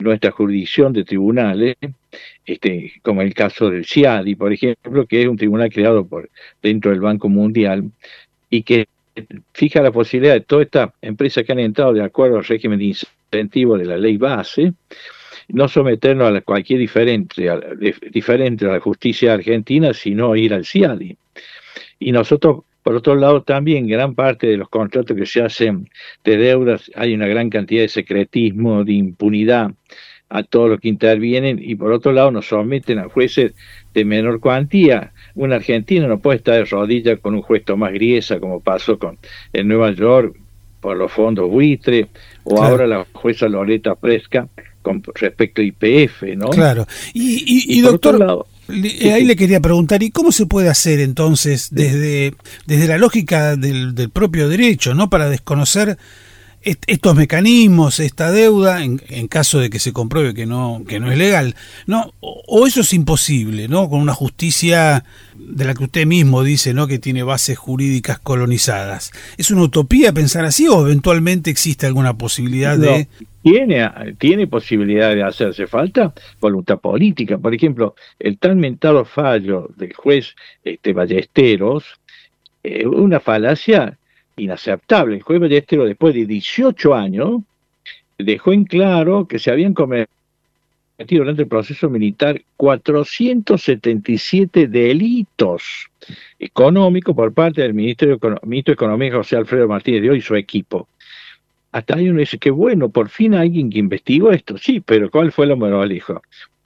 nuestra jurisdicción de tribunales, este, como el caso del CIADI, por ejemplo, que es un tribunal creado por dentro del Banco Mundial y que fija la posibilidad de todas estas empresas que han entrado de acuerdo al régimen de incentivo de la ley base, no someternos a la, cualquier diferente a, la, de, diferente a la justicia argentina, sino ir al CIADI. Y nosotros, por otro lado, también gran parte de los contratos que se hacen de deudas, hay una gran cantidad de secretismo, de impunidad a todos los que intervienen, y por otro lado nos someten a jueces de menor cuantía. Un argentino no puede estar de rodillas con un juez Tomás Griesa, como pasó con en Nueva York por los fondos buitre, o claro. ahora la jueza Loreta Presca con respecto a Y P F, ¿no? Claro. Y, y, y, y doctor, lado, le, ahí le quería preguntar, ¿y cómo se puede hacer entonces desde, desde la lógica del, del propio derecho, ¿no? Para desconocer estos mecanismos, esta deuda, en, en caso de que se compruebe que no que no es legal, no, o, o eso es imposible, ¿no? Con una justicia de la que usted mismo dice, ¿no? Que tiene bases jurídicas colonizadas. ¿Es una utopía pensar así o eventualmente existe alguna posibilidad no, de...? Tiene, tiene posibilidad de hacerse falta voluntad política. Por ejemplo, el tan mentado fallo del juez este, Ballesteros, eh, una falacia inaceptable. El juez Ballesteros, después de dieciocho años, dejó en claro que se habían cometido durante el proceso militar cuatrocientos setenta y siete delitos económicos por parte del Ministerio Econo- Ministro de Economía, José Alfredo Martínez de Oz y su equipo. Hasta ahí uno dice que bueno, por fin alguien que investigó esto. Sí, pero ¿cuál fue la moraleja?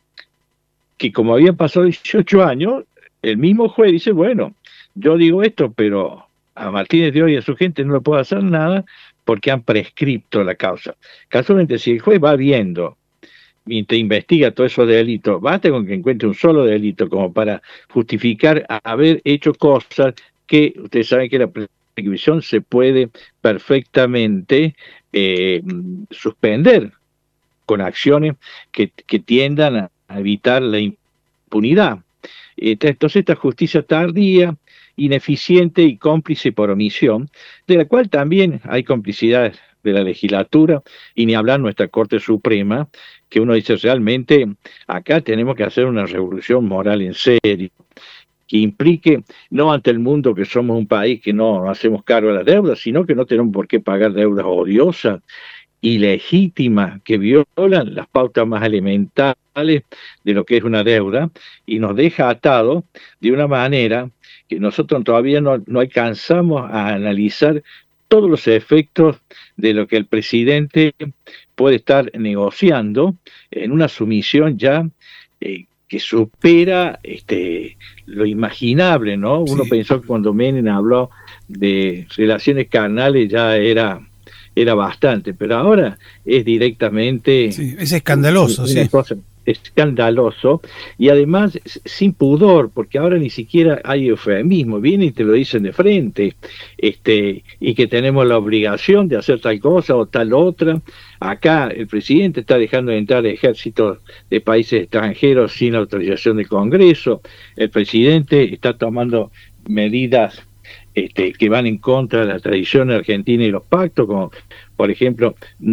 Que como habían pasado dieciocho años, el mismo juez dice, bueno, yo digo esto, pero a Martínez de Oz y a su gente no le puedo hacer nada porque han prescripto la causa. Casualmente, si el juez va viendo mientras investiga todos esos delitos, basta con que encuentre un solo delito como para justificar haber hecho cosas que ustedes saben que la prescripción se puede perfectamente eh, suspender con acciones que, que tiendan a, a evitar la impunidad. Entonces esta justicia tardía, ineficiente y cómplice por omisión, de la cual también hay complicidad de la legislatura, y ni hablar nuestra Corte Suprema, que uno dice realmente, acá tenemos que hacer una revolución moral en serio, que implique, no ante el mundo que somos un país que no hacemos cargo de las deudas, sino que no tenemos por qué pagar deudas odiosas, ilegítimas, que violan las pautas más elementales de lo que es una deuda, y nos deja atados de una manera que nosotros todavía no, no alcanzamos a analizar todos los efectos de lo que el presidente puede estar negociando en una sumisión ya eh, que supera este, lo imaginable, ¿no? Uno sí. pensó que cuando Menem habló de relaciones carnales ya era, era bastante, pero ahora es directamente... Sí, es escandaloso, una sí. cosa escandaloso, y además sin pudor, porque ahora ni siquiera hay eufemismo, vienen y te lo dicen de frente, este, y que tenemos la obligación de hacer tal cosa o tal otra. Acá el presidente está dejando de entrar ejércitos de países extranjeros sin autorización del Congreso, el presidente está tomando medidas este, que van en contra de la tradición argentina y los pactos, como por ejemplo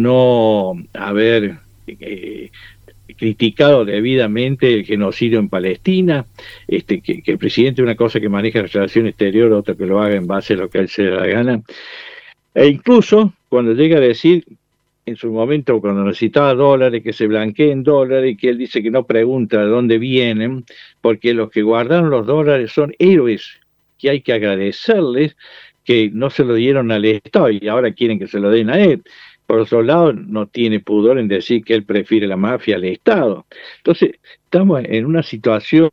no haber eh, criticado debidamente el genocidio en Palestina, este, que, que el presidente una cosa que maneja la relación exterior, otra que lo haga en base a lo que a él se le da la gana, e incluso cuando llega a decir en su momento cuando necesitaba dólares, que se blanqueen dólares, y que él dice que no pregunta de dónde vienen, porque los que guardaron los dólares son héroes, que hay que agradecerles que no se lo dieron al Estado y ahora quieren que se lo den a él. Por otro lado, no tiene pudor en decir que él prefiere la mafia al Estado. Entonces, estamos en una situación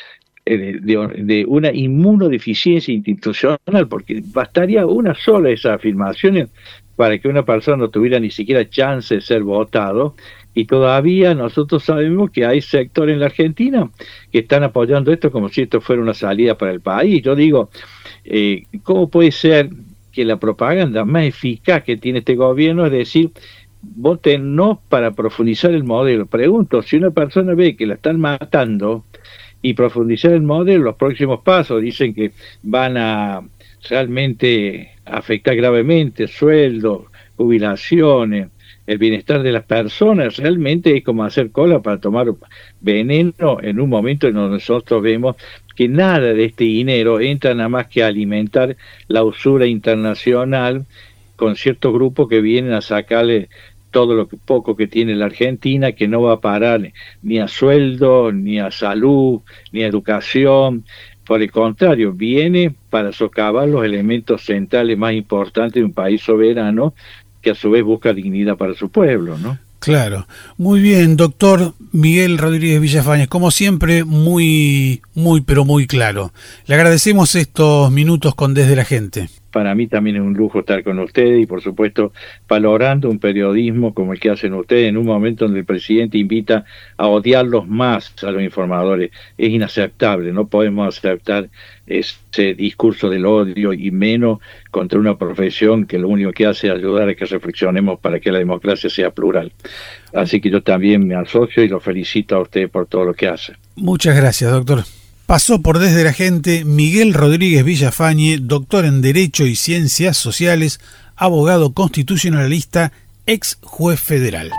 de, de, de una inmunodeficiencia institucional, porque bastaría una sola de esas afirmaciones para que una persona no tuviera ni siquiera chance de ser votado, y todavía nosotros sabemos que hay sectores en la Argentina que están apoyando esto como si esto fuera una salida para el país. Yo digo, eh, ¿cómo puede ser que la propaganda más eficaz que tiene este gobierno es decir, voten no para profundizar el modelo? Pregunto, si una persona ve que la están matando y profundizar el modelo, los próximos pasos dicen que van a realmente afectar gravemente sueldos, jubilaciones, el bienestar de las personas. Realmente es como hacer cola para tomar veneno en un momento en donde nosotros vemos que nada de este dinero entra nada más que a alimentar la usura internacional con ciertos grupos que vienen a sacarle todo lo que, poco que tiene la Argentina, que no va a parar ni a sueldo, ni a salud, ni a educación. Por el contrario, viene para socavar los elementos centrales más importantes de un país soberano que a su vez busca dignidad para su pueblo, ¿no? Claro. Muy bien, doctor Miguel Rodríguez Villafañez, como siempre, muy, muy, pero muy claro. Le agradecemos estos minutos con Desde la Gente. Para mí también es un lujo estar con ustedes y, por supuesto, valorando un periodismo como el que hacen ustedes en un momento donde el presidente invita a odiarlos más a los informadores. Es inaceptable, no podemos aceptar ese discurso del odio y menos contra una profesión que lo único que hace es ayudar a que reflexionemos para que la democracia sea plural. Así que yo también me asocio y lo felicito a usted por todo lo que hace. Muchas gracias, doctor. Pasó por Desde la Gente Miguel Rodríguez Villafañez, doctor en Derecho y Ciencias Sociales, abogado constitucionalista, ex juez federal.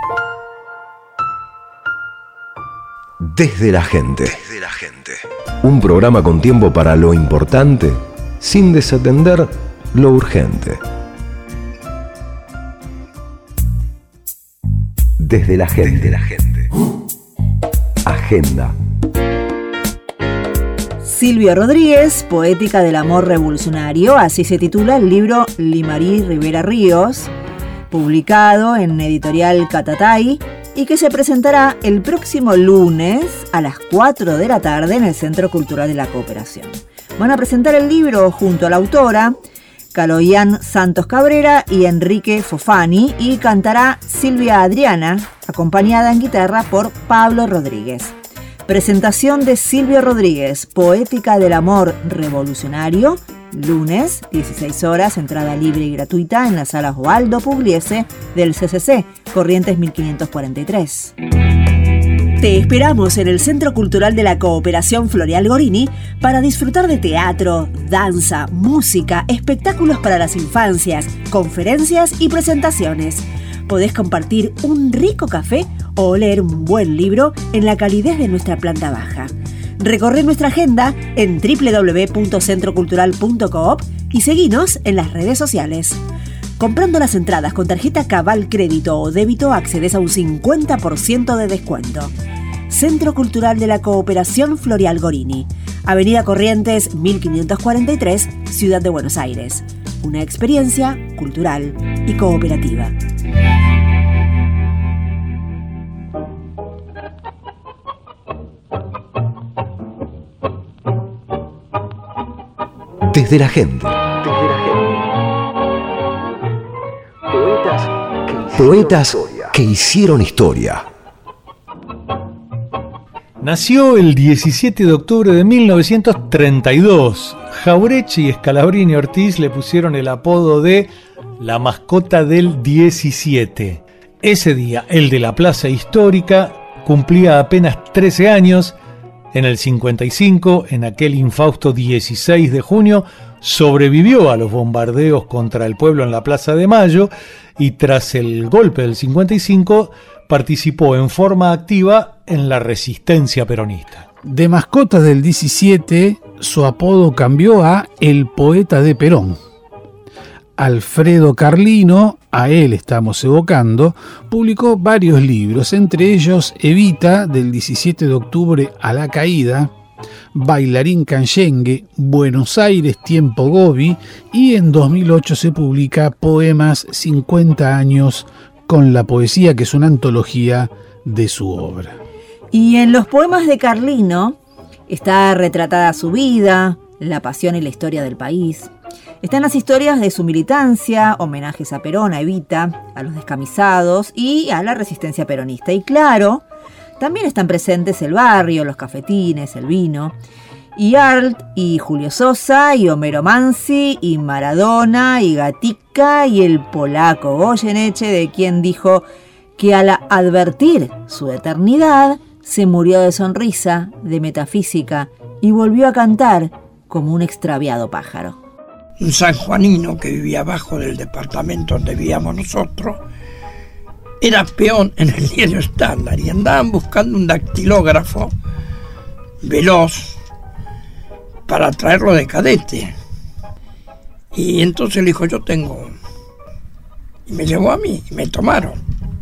Desde la Gente. Desde la Gente. Un programa con tiempo para lo importante, sin desatender lo urgente. Desde la Gente. Desde la Gente. Agenda. Silvio Rodríguez, Poética del Amor Revolucionario, así se titula el libro Limarí Rivera Ríos, publicado en Editorial Catatay y que se presentará el próximo lunes a las cuatro de la tarde en el Centro Cultural de la Cooperación. Van a presentar el libro junto a la autora, Caloyán Santos Cabrera y Enrique Fofani, y cantará Silvia Adriana, acompañada en guitarra por Pablo Rodríguez. Presentación de Silvio Rodríguez, Poética del Amor Revolucionario, lunes, dieciséis horas, entrada libre y gratuita en la sala Osvaldo Pugliese del C C C, Corrientes mil quinientos cuarenta y tres. Te esperamos en el Centro Cultural de la Cooperación Floreal Gorini para disfrutar de teatro, danza, música, espectáculos para las infancias, conferencias y presentaciones. Podés compartir un rico café o leer un buen libro en la calidez de nuestra planta baja. Recorre nuestra agenda en doble u doble u doble u punto centro cultural punto coop y seguinos en las redes sociales. Comprando las entradas con tarjeta Cabal Crédito o Débito accedes a un cincuenta por ciento de descuento. Centro Cultural de la Cooperación Floreal Gorini, Avenida Corrientes mil quinientos cuarenta y tres, Ciudad de Buenos Aires. Una experiencia cultural y cooperativa. Desde la Gente. Desde la Gente. Poetas que Poetas que hicieron historia. Nació el diecisiete de octubre de mil novecientos treinta y dos. Jaureche y Scalabrini Ortiz le pusieron el apodo de la mascota del diecisiete. Ese día, el de la Plaza Histórica, cumplía apenas trece años. En el cincuenta y cinco, en aquel infausto dieciséis de junio, sobrevivió a los bombardeos contra el pueblo en la Plaza de Mayo y tras el golpe del cincuenta y cinco participó en forma activa en la resistencia peronista. De mascota del diecisiete, su apodo cambió a El Poeta de Perón. Alfredo Carlino, a él estamos evocando, publicó varios libros, entre ellos Evita, del diecisiete de octubre a la caída, Bailarín Canyengue, Buenos Aires, Tiempo Gobi, y en dos mil ocho se publica Poemas cincuenta años con la poesía, que es una antología de su obra. Y en los poemas de Carlino está retratada su vida, la pasión y la historia del país. Están las historias de su militancia, homenajes a Perón, a Evita, a los descamisados y a la resistencia peronista. Y claro, también están presentes el barrio, los cafetines, el vino, y Arlt, y Julio Sosa, y Homero Mansi, y Maradona, y Gatica, y el polaco Goyeneche, de quien dijo que al advertir su eternidad, se murió de sonrisa, de metafísica, y volvió a cantar como un extraviado pájaro. Un sanjuanino que vivía abajo del departamento donde vivíamos nosotros, era peón en el diario Estándar y andaban buscando un dactilógrafo veloz para traerlo de cadete. Y entonces le dijo, yo tengo. Y me llevó a mí y me tomaron.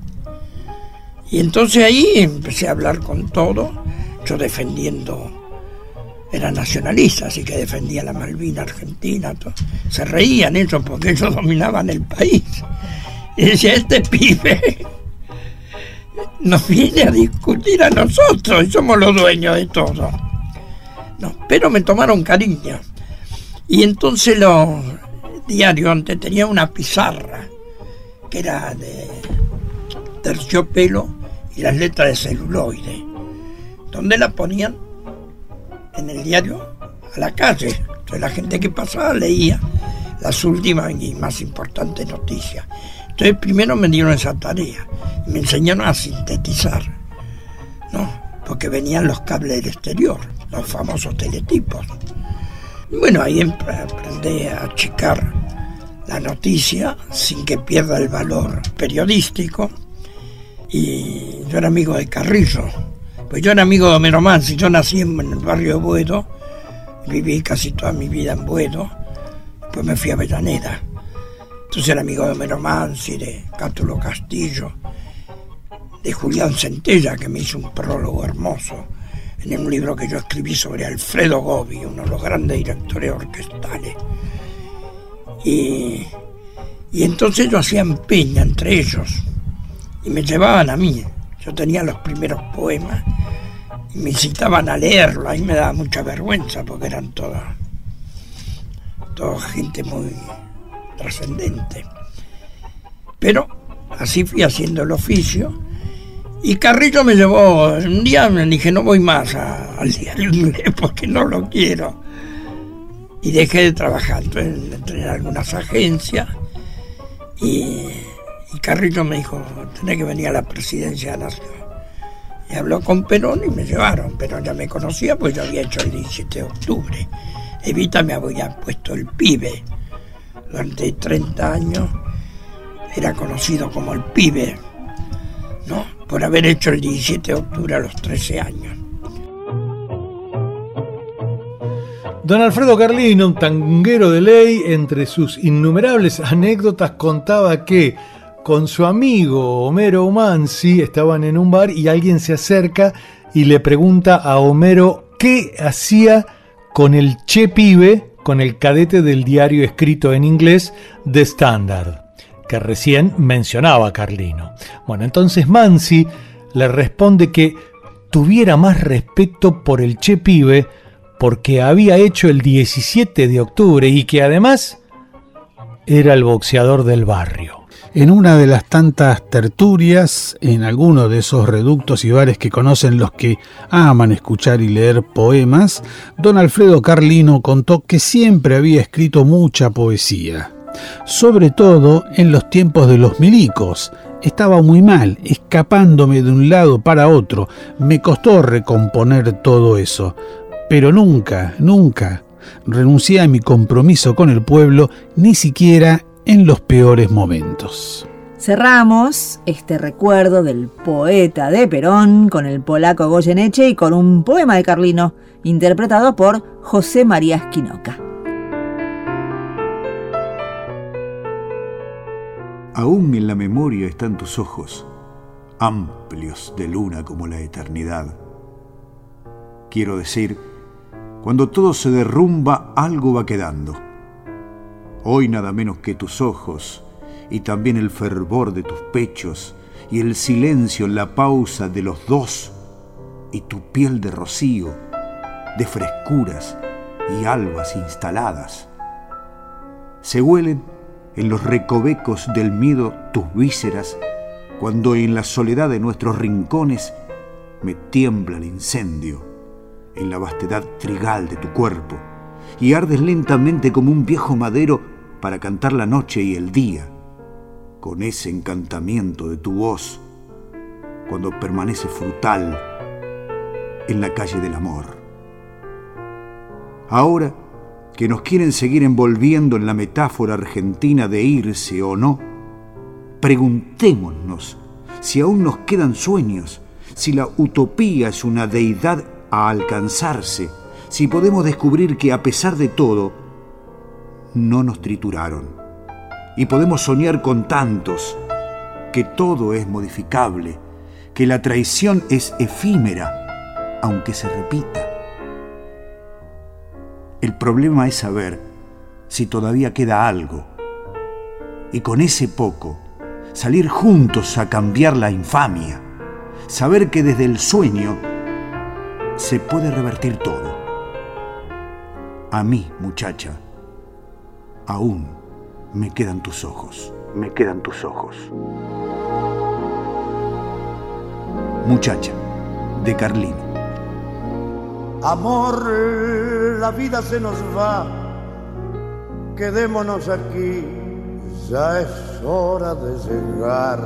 Y entonces ahí empecé a hablar con todo, yo defendiendo, era nacionalista, así que defendía la Malvina Argentina, todo. Se reían ellos porque ellos dominaban el país. Y decía, este pibe nos viene a discutir a nosotros y somos los dueños de todo. No, pero me tomaron cariño. Y entonces los diarios antes tenían una pizarra que era de terciopelo y las letras de celuloide, donde la ponían en el diario a la calle. Entonces la gente que pasaba leía las últimas y más importantes noticias. Entonces primero me dieron esa tarea y me enseñaron a sintetizar, ¿no? Porque venían los cables del exterior, los famosos teletipos. Bueno, ahí aprendí a achicar la noticia sin que pierda el valor periodístico. Y yo era amigo de Carrillo, pues yo era amigo de Homero Mansi. Yo nací en el barrio de Boedo, viví casi toda mi vida en Boedo, después me fui a Avellaneda. Entonces era amigo de Homero Mansi, de Cátulo Castillo, de Julián Centella, que me hizo un prólogo hermoso en un libro que yo escribí sobre Alfredo Gobi, uno de los grandes directores orquestales. Y, y entonces yo hacía empeña entre ellos y me llevaban a mí. Yo tenía los primeros poemas y me incitaban a leerlo. Ahí me daba mucha vergüenza porque eran todas toda gente muy trascendente. Pero así fui haciendo el oficio. Y Carrillo me llevó, un día me dije, no voy más a, al diario inglés porque no lo quiero. Y dejé de trabajar, entonces entré en algunas agencias y, y Carrillo me dijo, tenés que venir a la presidencia de la Nación. Y habló con Perón y me llevaron. Perón ya me conocía, pues yo había hecho el diecisiete de octubre. Evita me había puesto el pibe. Durante treinta años era conocido como el pibe, ¿no? Por haber hecho el diecisiete de octubre a los trece años. Don Alfredo Carlino, un tanguero de ley, entre sus innumerables anécdotas contaba que con su amigo Homero Mansi estaban en un bar y alguien se acerca y le pregunta a Homero qué hacía con el che pibe, con el cadete del diario escrito en inglés The Standard, que recién mencionaba Carlino. Bueno, entonces Mansi le responde que tuviera más respeto por el che pibe porque había hecho el diecisiete de octubre y que además era el boxeador del barrio. En una de las tantas tertulias, en alguno de esos reductos y bares que conocen los que aman escuchar y leer poemas, don Alfredo Carlino contó que siempre había escrito mucha poesía, sobre todo en los tiempos de los milicos. Estaba muy mal, escapándome de un lado para otro, me costó recomponer todo eso. Pero nunca, nunca renuncié a mi compromiso con el pueblo, ni siquiera en los peores momentos. Cerramos este recuerdo del poeta de Perón con el polaco Goyeneche y con un poema de Carlino interpretado por José María Esquinoca. Aún en la memoria están tus ojos, amplios de luna como la eternidad. Quiero decir, cuando todo se derrumba, algo va quedando. Hoy nada menos que tus ojos, y también el fervor de tus pechos, y el silencio en la pausa de los dos, y tu piel de rocío, de frescuras y albas instaladas. Se huelen en los recovecos del miedo tus vísceras, cuando en la soledad de nuestros rincones me tiembla el incendio en la vastedad trigal de tu cuerpo, y ardes lentamente como un viejo madero para cantar la noche y el día, con ese encantamiento de tu voz, cuando permanece frutal en la calle del amor. Ahora que nos quieren seguir envolviendo en la metáfora argentina de irse o no, preguntémonos si aún nos quedan sueños, si la utopía es una deidad a alcanzarse, si podemos descubrir que a pesar de todo, no nos trituraron. Y podemos soñar con tantos, que todo es modificable, que la traición es efímera, aunque se repita. El problema es saber si todavía queda algo, y con ese poco, salir juntos a cambiar la infamia, saber que desde el sueño se puede revertir todo. A mí, muchacha, aún me quedan tus ojos, me quedan tus ojos. Muchacha, de Carlini. Amor, la vida se nos va, quedémonos aquí, ya es hora de llegar.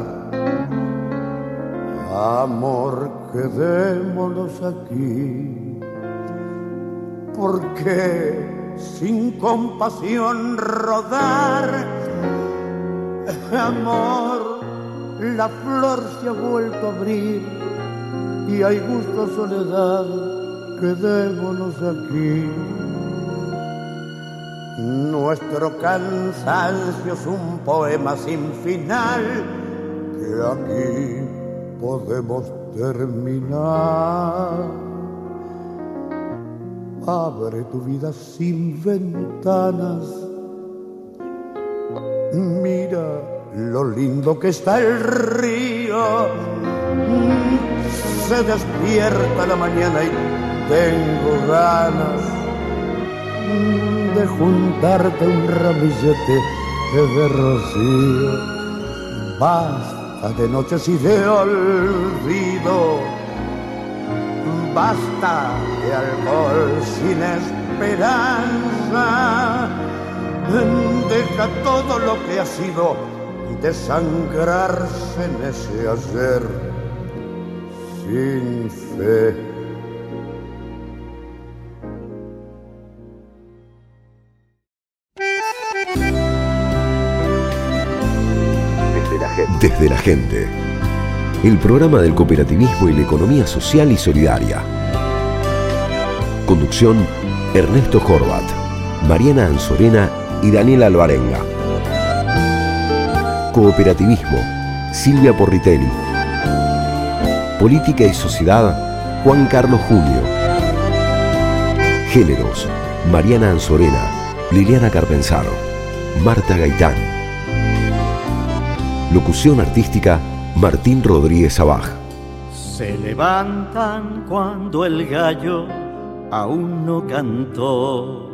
Amor, quedémonos aquí, porque sin compasión rodar. Amor, la flor se ha vuelto a abrir y hay gusto soledad, quedémonos aquí. Nuestro cansancio es un poema sin final que aquí podemos terminar. Abre tu vida sin ventanas, mira lo lindo que está el río. Se despierta la mañana y tengo ganas de juntarte un ramillete de rocío. Basta de noches y de olvido, basta de alcohol sin esperanza. Deja todo lo que ha sido desangrarse en ese ayer sin fe. Desde la gente. Desde la gente. El programa del cooperativismo y la economía social y solidaria. Conducción: Ernesto Horvat, Mariana Anzorena y Daniela Alvarenga. Cooperativismo: Silvia Porritelli. Política y sociedad: Juan Carlos Junio. Géneros: Mariana Anzorena, Liliana Carpenzaro, Marta Gaitán. Locución artística: Martín Rodríguez Abaj. Se levantan cuando el gallo aún no cantó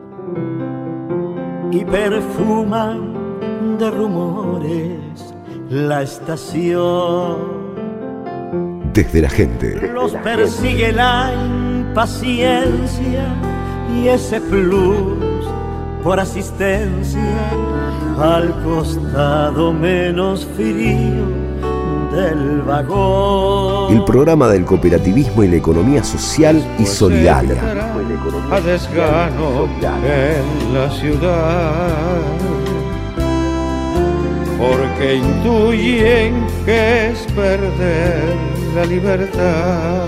y perfuman de rumores la estación. Desde la gente. Los persigue la impaciencia y ese plus por asistencia al costado menos frío del vagón. El programa del cooperativismo y la economía social y solidaria. A desgano en la ciudad, porque intuyen que es perder la libertad.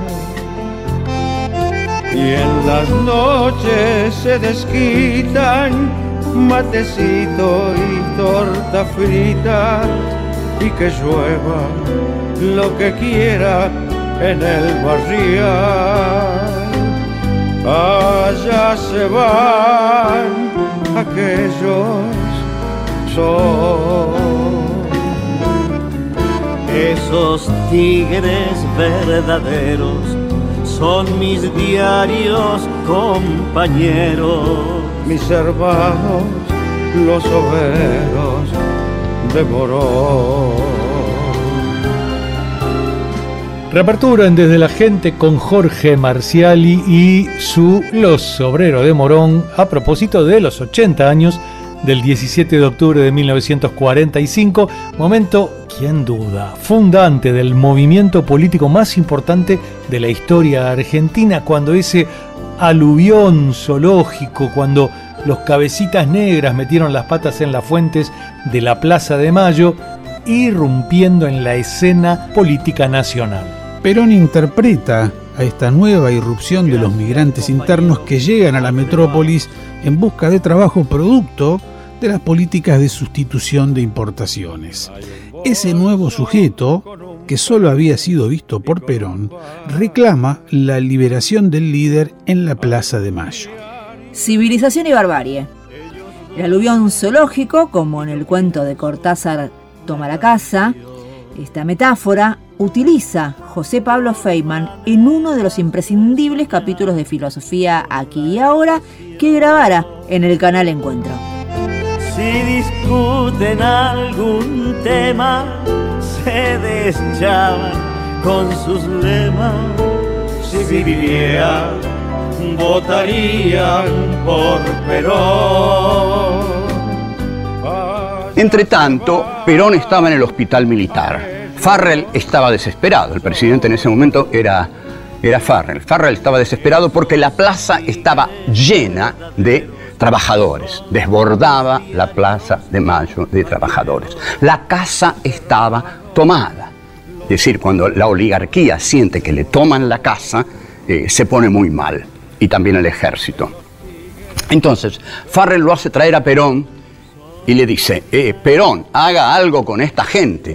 Y en las noches se desquitan matecito y torta frita, y que llueva lo que quiera en el barrial. Allá se van aquellos son esos tigres verdaderos, son mis diarios compañeros, mis hermanos, los obreros de Morón. Reapertura en Desde la Gente con Jorge Marciali y su Los Obreros de Morón, a propósito de los ochenta años del diecisiete de octubre de mil novecientos cuarenta y cinco, momento, quién duda, fundante del movimiento político más importante de la historia argentina, cuando ese aluvión zoológico, cuando los cabecitas negras metieron las patas en las fuentes de la Plaza de Mayo irrumpiendo en la escena política nacional. Perón interpreta a esta nueva irrupción de los migrantes internos que llegan a la metrópolis en busca de trabajo producto de las políticas de sustitución de importaciones. Ese nuevo sujeto, que solo había sido visto por Perón, reclama la liberación del líder en la Plaza de Mayo. Civilización y barbarie. El aluvión zoológico, como en el cuento de Cortázar Toma la casa, esta metáfora utiliza José Pablo Feynman en uno de los imprescindibles capítulos de Filosofía Aquí y Ahora que grabara en el canal Encuentro. Si discuten algún tema, se deschaban con sus lemas. Si vivieran, votarían por Perón. Entre tanto, Perón estaba en el hospital militar. Farrell estaba desesperado. El presidente en ese momento era, era Farrell. Farrell estaba desesperado porque la plaza estaba llena de trabajadores. Desbordaba la Plaza de Mayo de trabajadores. La casa estaba tomada. Es decir, cuando la oligarquía siente que le toman la casa, eh, se pone muy mal. Y también el ejército. Entonces, Farrell lo hace traer a Perón y le dice, eh, Perón, haga algo con esta gente.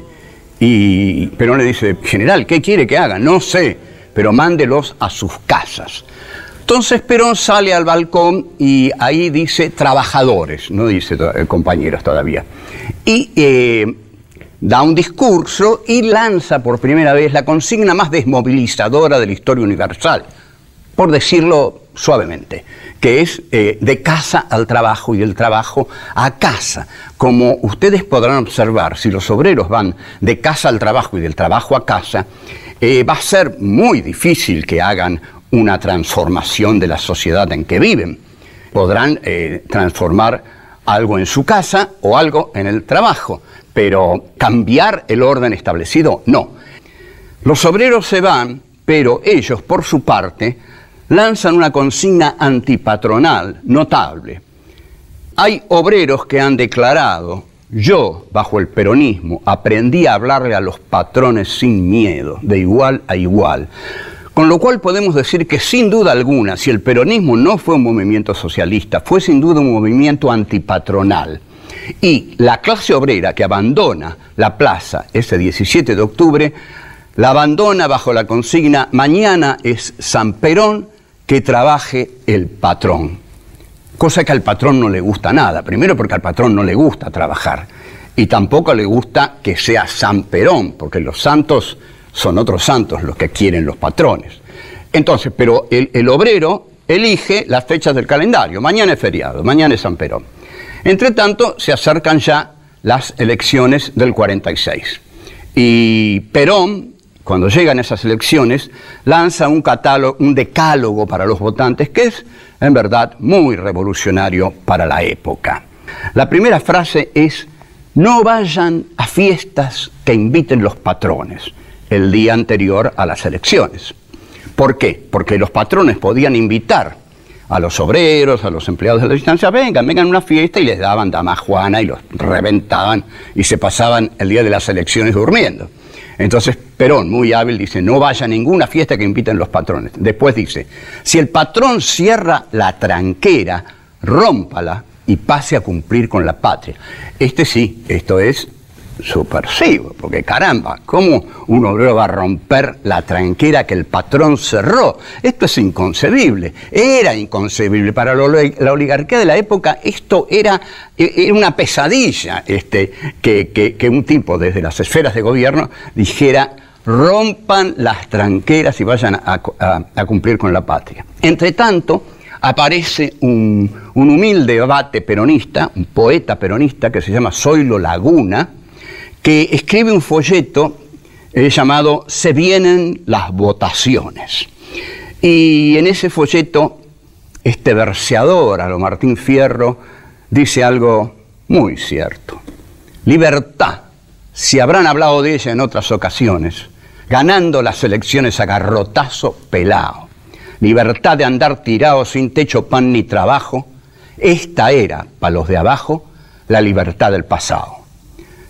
Y Perón le dice, general, ¿qué quiere que haga? No sé, pero mándelos a sus casas. Entonces Perón sale al balcón y ahí dice trabajadores, no dice eh, compañeros todavía. Y eh, da un discurso y lanza por primera vez la consigna más desmovilizadora de la historia universal, por decirlo suavemente, que es eh, de casa al trabajo y del trabajo a casa. Como ustedes podrán observar, si los obreros van de casa al trabajo y del trabajo a casa, eh, va a ser muy difícil que hagan una transformación de la sociedad en que viven. Podrán eh, transformar algo en su casa o algo en el trabajo, pero cambiar el orden establecido, no. Los obreros se van, pero ellos, por su parte, lanzan una consigna antipatronal notable. Hay obreros que han declarado, yo, bajo el peronismo, aprendí a hablarle a los patrones sin miedo, de igual a igual. Con lo cual podemos decir que sin duda alguna, si el peronismo no fue un movimiento socialista, fue sin duda un movimiento antipatronal. Y la clase obrera que abandona la plaza ese diecisiete de octubre, la abandona bajo la consigna, mañana es San Perón, que trabaje el patrón. Cosa que al patrón no le gusta nada. Primero porque al patrón no le gusta trabajar. Y tampoco le gusta que sea San Perón, porque los santos son otros santos los que quieren los patrones. Entonces, pero el, el obrero elige las fechas del calendario. Mañana es feriado, mañana es San Perón. Entre tanto, se acercan ya las elecciones del cuarenta y seis. Y Perón, cuando llegan esas elecciones, lanza un catálogo, un decálogo para los votantes que es, en verdad, muy revolucionario para la época. La primera frase es, no vayan a fiestas que inviten los patrones el día anterior a las elecciones. ¿Por qué? Porque los patrones podían invitar a los obreros, a los empleados de la distancia, vengan, vengan a una fiesta, y les daban damajuana y los reventaban y se pasaban el día de las elecciones durmiendo. Entonces Perón, muy hábil, dice, no vaya a ninguna fiesta que inviten los patrones. Después dice, si el patrón cierra la tranquera, rómpala y pase a cumplir con la patria. Este sí, esto es subversivo, porque caramba, ¿cómo un obrero va a romper la tranquera que el patrón cerró? Esto es inconcebible, era inconcebible. Para la oligarquía de la época esto era, era una pesadilla, este, que, que, que un tipo desde las esferas de gobierno dijera, rompan las tranqueras y vayan a, a, a cumplir con la patria. Entre tanto, aparece un, un humilde abate peronista, un poeta peronista que se llama Zoilo Laguna, que escribe un folleto eh, llamado Se vienen las votaciones. Y en ese folleto, este verseador, a lo Martín Fierro, dice algo muy cierto. Libertad, si habrán hablado de ella en otras ocasiones, ganando las elecciones a garrotazo pelao. Libertad de andar tirado sin techo, pan ni trabajo. Esta era, para los de abajo, la libertad del pasado.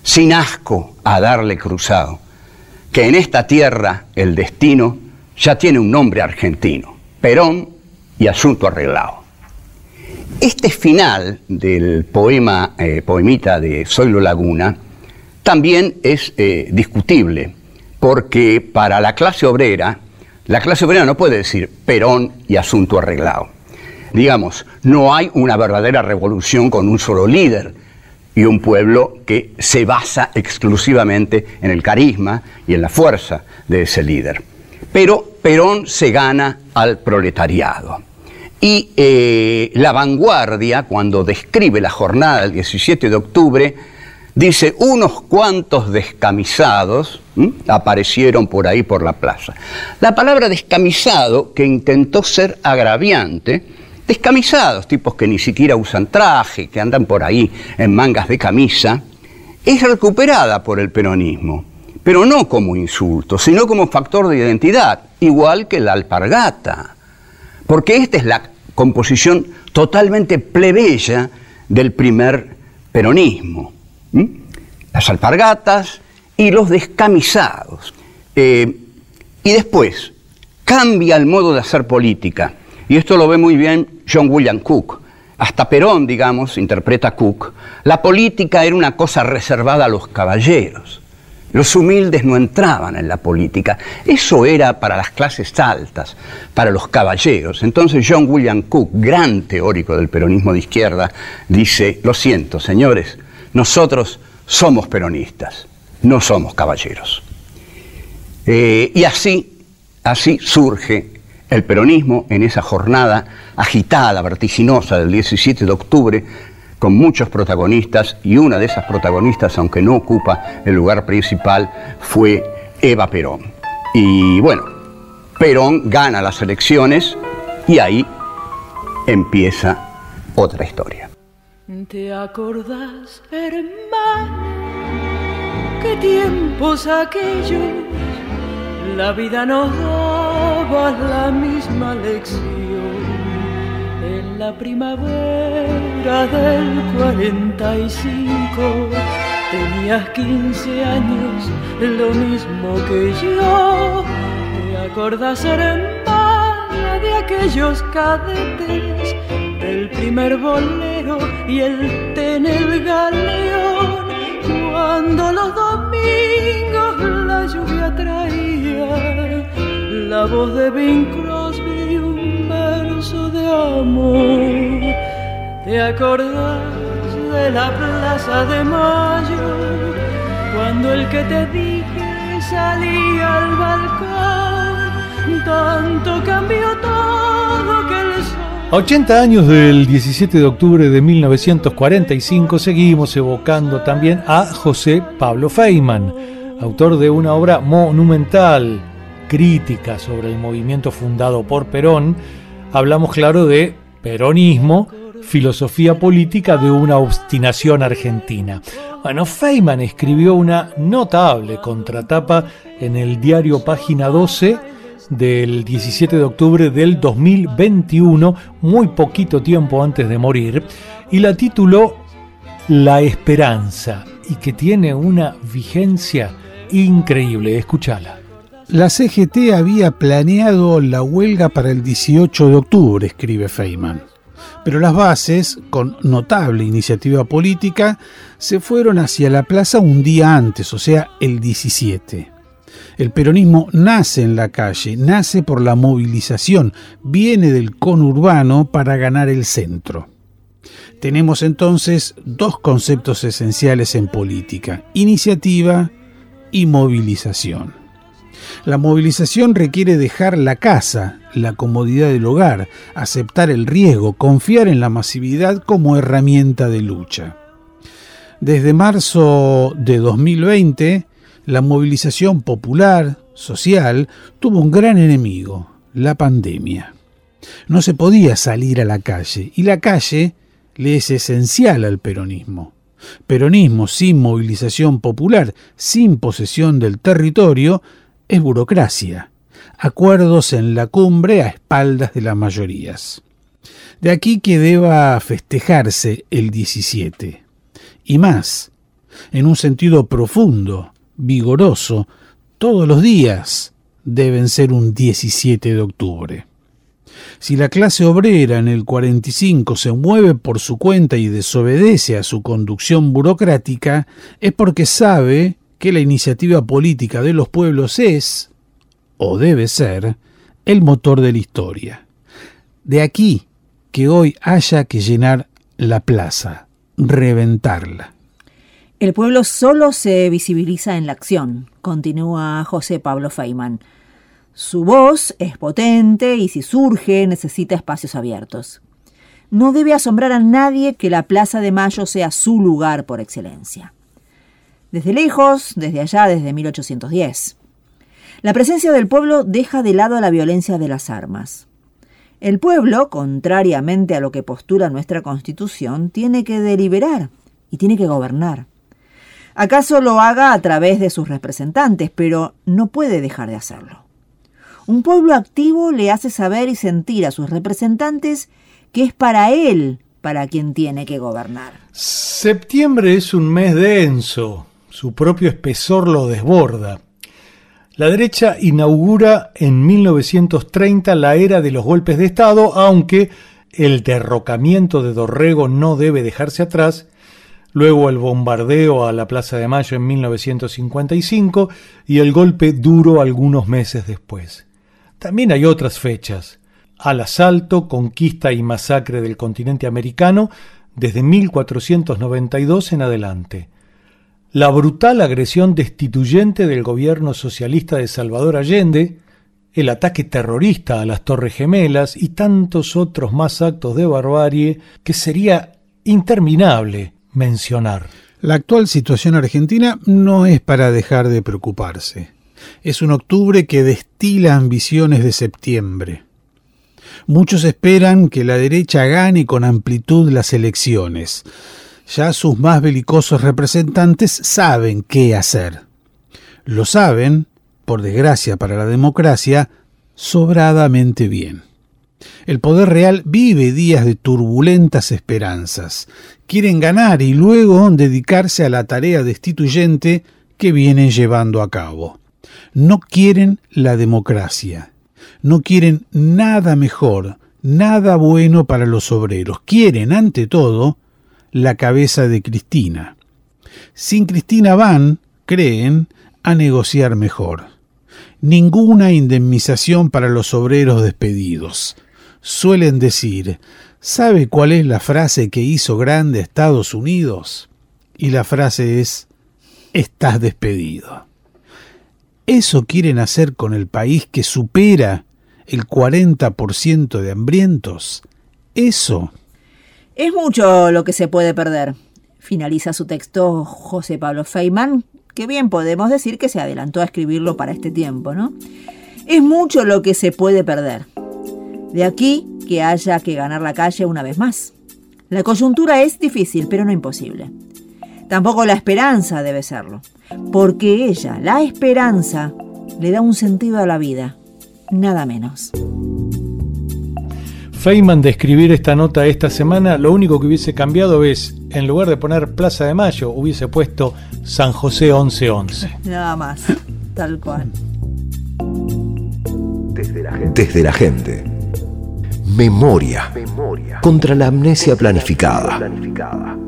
sin asco a darle cruzado, que en esta tierra el destino ya tiene un nombre argentino, Perón y asunto arreglado. Este final del poema, eh, poemita de Zoilo Laguna, también es eh, discutible, porque para la clase obrera, la clase obrera no puede decir Perón y asunto arreglado. Digamos, no hay una verdadera revolución con un solo líder y un pueblo que se basa exclusivamente en el carisma y en la fuerza de ese líder. Pero Perón se gana al proletariado. Y eh, La Vanguardia, cuando describe la jornada del diecisiete de octubre, dice, unos cuantos descamisados ¿m? aparecieron por ahí por la plaza. La palabra descamisado, que intentó ser agraviante, descamisados, tipos que ni siquiera usan traje, que andan por ahí en mangas de camisa, es recuperada por el peronismo, pero no como insulto, sino como factor de identidad, igual que la alpargata, porque esta es la composición totalmente plebeya del primer peronismo. ¿Mm? Las alpargatas y los descamisados. Eh, y después cambia el modo de hacer política, y esto lo ve muy bien John William Cook. Hasta Perón, digamos, interpreta Cook, la política era una cosa reservada a los caballeros. Los humildes no entraban en la política. Eso era para las clases altas, para los caballeros. Entonces John William Cook, gran teórico del peronismo de izquierda, dice, lo siento, señores, nosotros somos peronistas, no somos caballeros. Eh, y así, así surge el peronismo en esa jornada agitada, vertiginosa del diecisiete de octubre, con muchos protagonistas, y una de esas protagonistas, aunque no ocupa el lugar principal, fue Eva Perón. Y bueno, Perón gana las elecciones y ahí empieza otra historia. ¿Te acordás, hermano, qué tiempos aquellos? La vida nos daba la misma lección. En la primavera del cuarenta y cinco tenías quince años, lo mismo que yo. ¿Te acordás, hermana, de aquellos cadetes, del primer bolero y el té en el galeón? Cuando los domingos la lluvia traía la voz de Bing Crosby y un verso de amor. ¿Te acordás de la plaza de Mayo, cuando el que te dije salía al balcón? Tanto cambió todo que el sol... ochenta años del diecisiete de octubre de mil novecientos cuarenta y cinco, seguimos evocando también a José Pablo Feynman, autor de una obra monumental, crítica sobre el movimiento fundado por Perón. Hablamos, claro, de peronismo, filosofía política de una obstinación argentina. Bueno, Feynman escribió una notable contratapa en el diario Página doce del diecisiete de octubre del dos mil veintiuno, muy poquito tiempo antes de morir, y la tituló La Esperanza, y que tiene una vigencia increíble. Escúchala. La C G T había planeado la huelga para el dieciocho de octubre, escribe Feynman, pero las bases, con notable iniciativa política, se fueron hacia la plaza un día antes, o sea, el diecisiete. El peronismo nace en la calle, nace por la movilización, viene del conurbano para ganar el centro. Tenemos entonces dos conceptos esenciales en política: iniciativa y movilización. La movilización requiere dejar la casa, la comodidad del hogar, aceptar el riesgo, confiar en la masividad como herramienta de lucha. Desde marzo de dos mil veinte, la movilización popular, social, tuvo un gran enemigo: la pandemia. No se podía salir a la calle, y la calle le es esencial al peronismo. Peronismo sin movilización popular, sin posesión del territorio, es burocracia, acuerdos en la cumbre a espaldas de las mayorías. De aquí que deba festejarse el diecisiete. Y más, En un sentido profundo, vigoroso, todos los días deben ser un diecisiete de octubre. Si la clase obrera en el cuarenta y cinco se mueve por su cuenta y desobedece a su conducción burocrática, es porque sabe que la iniciativa política de los pueblos es, o debe ser, el motor de la historia. De aquí que hoy haya que llenar la plaza, reventarla. El pueblo solo se visibiliza en la acción, continúa José Pablo Feynman. Su voz es potente y si surge necesita espacios abiertos. No debe asombrar a nadie que la Plaza de Mayo sea su lugar por excelencia. Desde lejos, desde allá, desde mil ochocientos diez. La presencia del pueblo deja de lado la violencia de las armas. El pueblo, contrariamente a lo que postula nuestra Constitución, tiene que deliberar y tiene que gobernar. Acaso lo haga a través de sus representantes, pero no puede dejar de hacerlo. Un pueblo activo le hace saber y sentir a sus representantes que es para él para quien tiene que gobernar. Septiembre es un mes denso, su propio espesor lo desborda. La derecha inaugura en mil novecientos treinta la era de los golpes de Estado, aunque el derrocamiento de Dorrego no debe dejarse atrás. Luego el bombardeo a la Plaza de Mayo en mil novecientos cincuenta y cinco y el golpe duro algunos meses después. También hay otras fechas. Al asalto, conquista y masacre del continente americano desde mil cuatrocientos noventa y dos en adelante. La brutal agresión destituyente del gobierno socialista de Salvador Allende, el ataque terrorista a las Torres Gemelas y tantos otros más actos de barbarie que sería interminable mencionar. La actual situación argentina no es para dejar de preocuparse. Es un octubre que destila ambiciones de septiembre. Muchos esperan que la derecha gane con amplitud las elecciones. Ya sus más belicosos representantes saben qué hacer. Lo saben, por desgracia para la democracia, sobradamente bien. El poder real vive días de turbulentas esperanzas. Quieren ganar y luego dedicarse a la tarea destituyente que vienen llevando a cabo. No quieren la democracia. No quieren nada mejor, nada bueno para los obreros. Quieren, ante todo, la cabeza de Cristina. Sin Cristina van, creen, a negociar mejor. Ninguna indemnización para los obreros despedidos. Suelen decir, ¿sabe cuál es la frase que hizo grande a Estados Unidos? Y la frase es, estás despedido. ¿Eso quieren hacer con el país que supera el cuarenta por ciento de hambrientos? Eso. Es mucho lo que se puede perder. Finaliza su texto José Pablo Feynman, que bien podemos decir que se adelantó a escribirlo para este tiempo, ¿no? Es mucho lo que se puede perder. De aquí que haya que ganar la calle una vez más. La coyuntura es difícil, pero no imposible. Tampoco la esperanza debe serlo, porque ella, la esperanza, le da un sentido a la vida, nada menos. Feynman, de escribir esta nota esta semana, lo único que hubiese cambiado es, en lugar de poner Plaza de Mayo, hubiese puesto San José once once. Nada más, tal cual. Desde la gente. Desde la gente. Memoria. Memoria. Contra la amnesia planificada. planificada.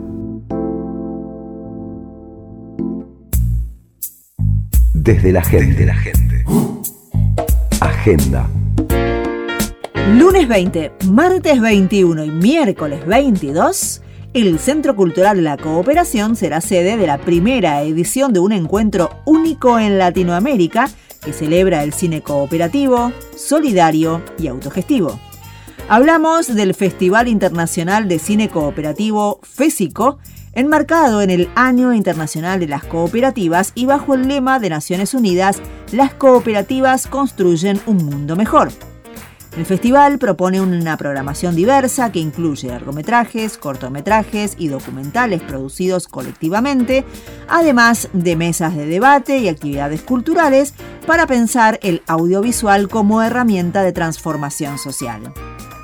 Desde la gente. Desde la gente. Agenda. Lunes veinte, martes veintiuno y miércoles veintidós, el Centro Cultural La Cooperación será sede de la primera edición de un encuentro único en Latinoamérica que celebra el cine cooperativo, solidario y autogestivo. Hablamos del Festival Internacional de Cine Cooperativo FECICO, enmarcado en el Año Internacional de las Cooperativas y bajo el lema de Naciones Unidas, las cooperativas construyen un mundo mejor. El festival propone una programación diversa que incluye largometrajes, cortometrajes y documentales producidos colectivamente, además de mesas de debate y actividades culturales para pensar el audiovisual como herramienta de transformación social.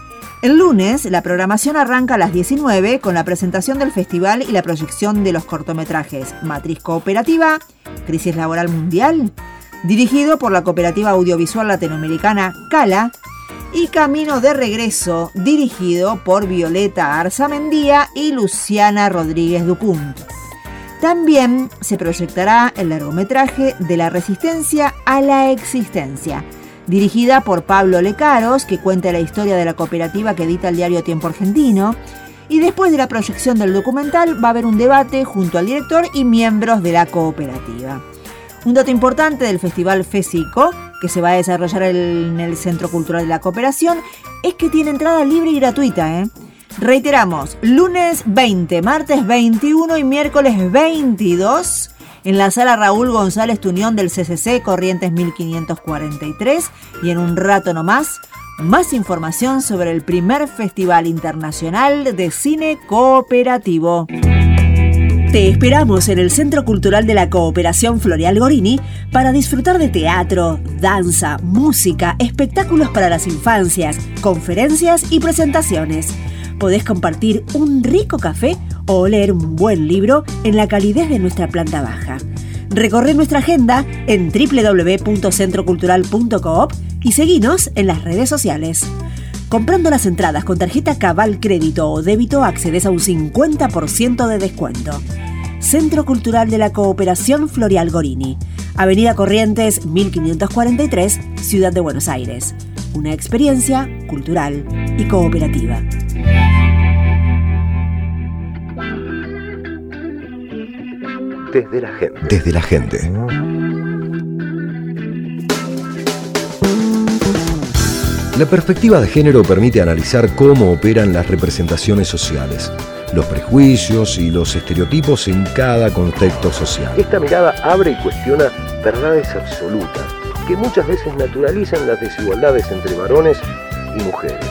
El lunes, la programación arranca a las diecinueve con la presentación del festival y la proyección de los cortometrajes Matriz Cooperativa, Crisis Laboral Mundial, dirigido por la Cooperativa Audiovisual Latinoamericana CALA, y Camino de Regreso, dirigido por Violeta Arzamendía y Luciana Rodríguez Dupunt. También se proyectará el largometraje De la Resistencia a la Existencia, dirigida por Pablo Lecaros, que cuenta la historia de la cooperativa que edita el diario Tiempo Argentino. Y después de la proyección del documental va a haber un debate junto al director y miembros de la cooperativa. Un dato importante del Festival FESICO, que se va a desarrollar en el Centro Cultural de la Cooperación, es que tiene entrada libre y gratuita, ¿eh? Reiteramos, lunes veinte, martes veintiuno y miércoles veintidós en la sala Raúl González Tuñón del C C C, Corrientes mil quinientos cuarenta y tres, y en un rato nomás, más información sobre el primer Festival Internacional de Cine Cooperativo. Te esperamos en el Centro Cultural de la Cooperación Floreal Gorini para disfrutar de teatro, danza, música, espectáculos para las infancias, conferencias y presentaciones. Podés compartir un rico café o leer un buen libro en la calidez de nuestra planta baja. Recorre nuestra agenda en doble u doble u doble u punto centro cultural punto coop y seguinos en las redes sociales. Comprando las entradas con tarjeta Cabal Crédito o Débito accedes a un cincuenta por ciento de descuento. Centro Cultural de la Cooperación Floreal Gorini, Avenida Corrientes mil quinientos cuarenta y tres, Ciudad de Buenos Aires. Una experiencia cultural y cooperativa. Desde la gente. Desde la gente. La perspectiva de género permite analizar cómo operan las representaciones sociales, los prejuicios y los estereotipos en cada contexto social. Esta mirada abre y cuestiona verdades absolutas que muchas veces naturalizan las desigualdades entre varones y mujeres.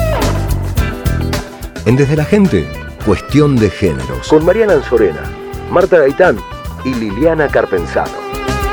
En Desde la Gente, Cuestión de Géneros, con Mariana Anzorena, Marta Gaitán y Liliana Carpenzano.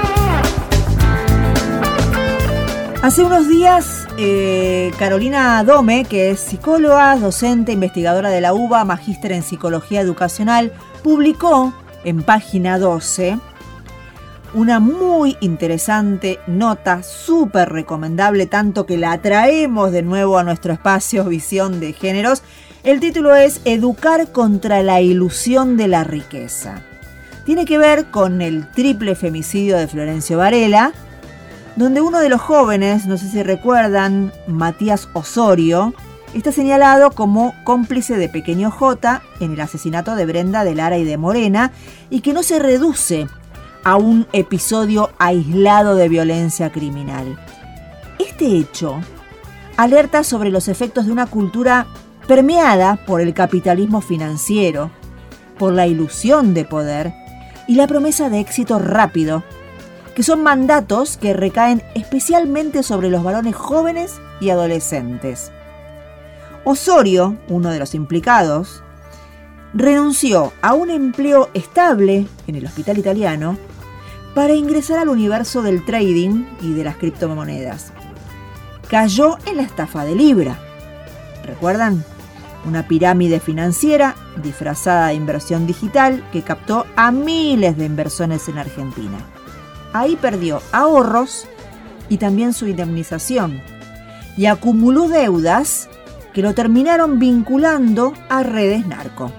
Hace unos días, eh, Carolina Dome, que es psicóloga, docente, investigadora de la UBA, magíster en psicología educacional, publicó en página doce una muy interesante nota, súper recomendable, tanto que la traemos de nuevo a nuestro espacio Visión de Géneros. El título es Educar contra la ilusión de la riqueza. Tiene que ver con el triple femicidio de Florencio Varela, donde uno de los jóvenes, no sé si recuerdan, Matías Osorio, está señalado como cómplice de Pequeño J en el asesinato de Brenda de Lara y de Morena, y que no se reduce a un episodio aislado de violencia criminal. Este hecho alerta sobre los efectos de una cultura permeada por el capitalismo financiero, por la ilusión de poder y la promesa de éxito rápido, que son mandatos que recaen especialmente sobre los varones jóvenes y adolescentes. Osorio, uno de los implicados, renunció a un empleo estable en el hospital italiano para ingresar al universo del trading y de las criptomonedas. Cayó en la estafa de Libra. ¿Recuerdan? Una pirámide financiera disfrazada de inversión digital que captó a miles de inversores en Argentina. Ahí perdió ahorros y también su indemnización, y acumuló deudas que lo terminaron vinculando a redes narco.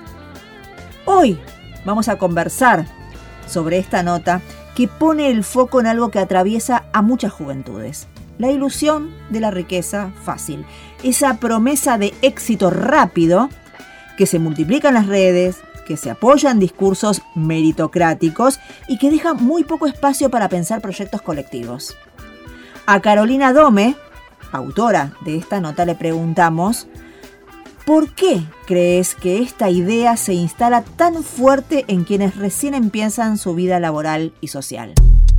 Hoy vamos a conversar sobre esta nota que pone el foco en algo que atraviesa a muchas juventudes: la ilusión de la riqueza fácil, esa promesa de éxito rápido que se multiplica en las redes, que se apoya en discursos meritocráticos y que deja muy poco espacio para pensar proyectos colectivos. A Carolina Dome, autora de esta nota, le preguntamos: ¿por qué crees que esta idea se instala tan fuerte en quienes recién empiezan su vida laboral y social?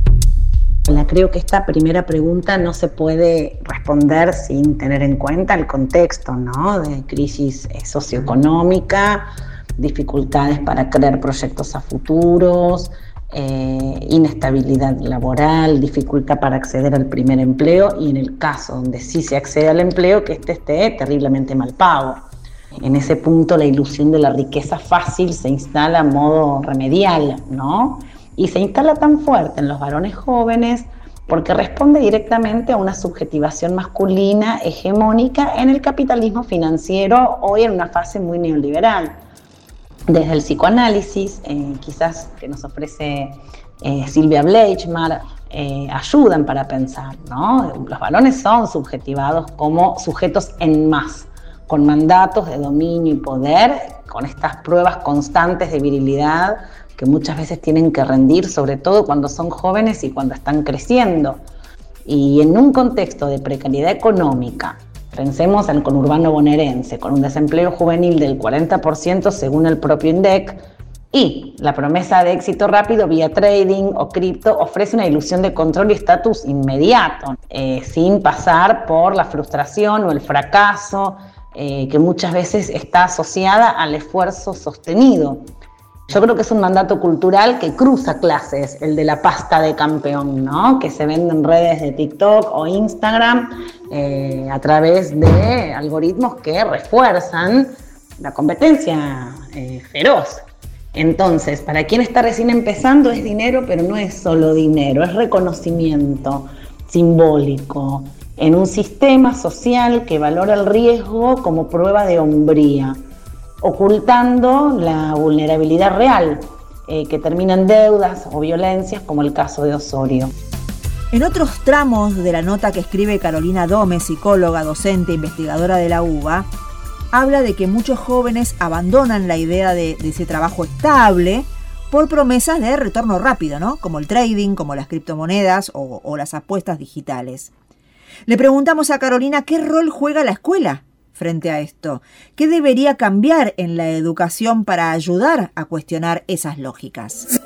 Creo que esta primera pregunta no se puede responder sin tener en cuenta el contexto, ¿no? De crisis socioeconómica, dificultades para crear proyectos a futuros, eh, inestabilidad laboral, dificultad para acceder al primer empleo y en el caso donde sí se accede al empleo, que este esté terriblemente mal pago. En ese punto la ilusión de la riqueza fácil se instala a modo remedial, ¿no? Y se instala tan fuerte en los varones jóvenes porque responde directamente a una subjetivación masculina hegemónica en el capitalismo financiero, hoy en una fase muy neoliberal. Desde el psicoanálisis, eh, quizás que nos ofrece eh, Silvia Bleichmar, eh, ayudan para pensar, ¿no? Los varones son subjetivados como sujetos en más, con mandatos de dominio y poder, con estas pruebas constantes de virilidad que muchas veces tienen que rendir, sobre todo cuando son jóvenes y cuando están creciendo. Y en un contexto de precariedad económica, pensemos en el conurbano bonaerense, con un desempleo juvenil del cuarenta por ciento según el propio INDEC, y la promesa de éxito rápido vía trading o cripto ofrece una ilusión de control y estatus inmediato, eh, sin pasar por la frustración o el fracaso, eh, que muchas veces está asociada al esfuerzo sostenido. Yo creo que es un mandato cultural que cruza clases, el de la pasta de campeón, ¿no? Que se vende en redes de TikTok o Instagram eh, a través de algoritmos que refuerzan la competencia eh, feroz. Entonces, para quien está recién empezando es dinero, pero no es solo dinero, es reconocimiento simbólico en un sistema social que valora el riesgo como prueba de hombría, ocultando la vulnerabilidad real, eh, que termina en deudas o violencias, como el caso de Osorio. En otros tramos de la nota que escribe Carolina Dome, psicóloga, docente, investigadora de la UBA, habla de que muchos jóvenes abandonan la idea de, de ese trabajo estable por promesas de retorno rápido, ¿no? Como el trading, como las criptomonedas o, o las apuestas digitales. Le preguntamos a Carolina qué rol juega la escuela frente a esto. ¿Qué debería cambiar en la educación para ayudar a cuestionar esas lógicas?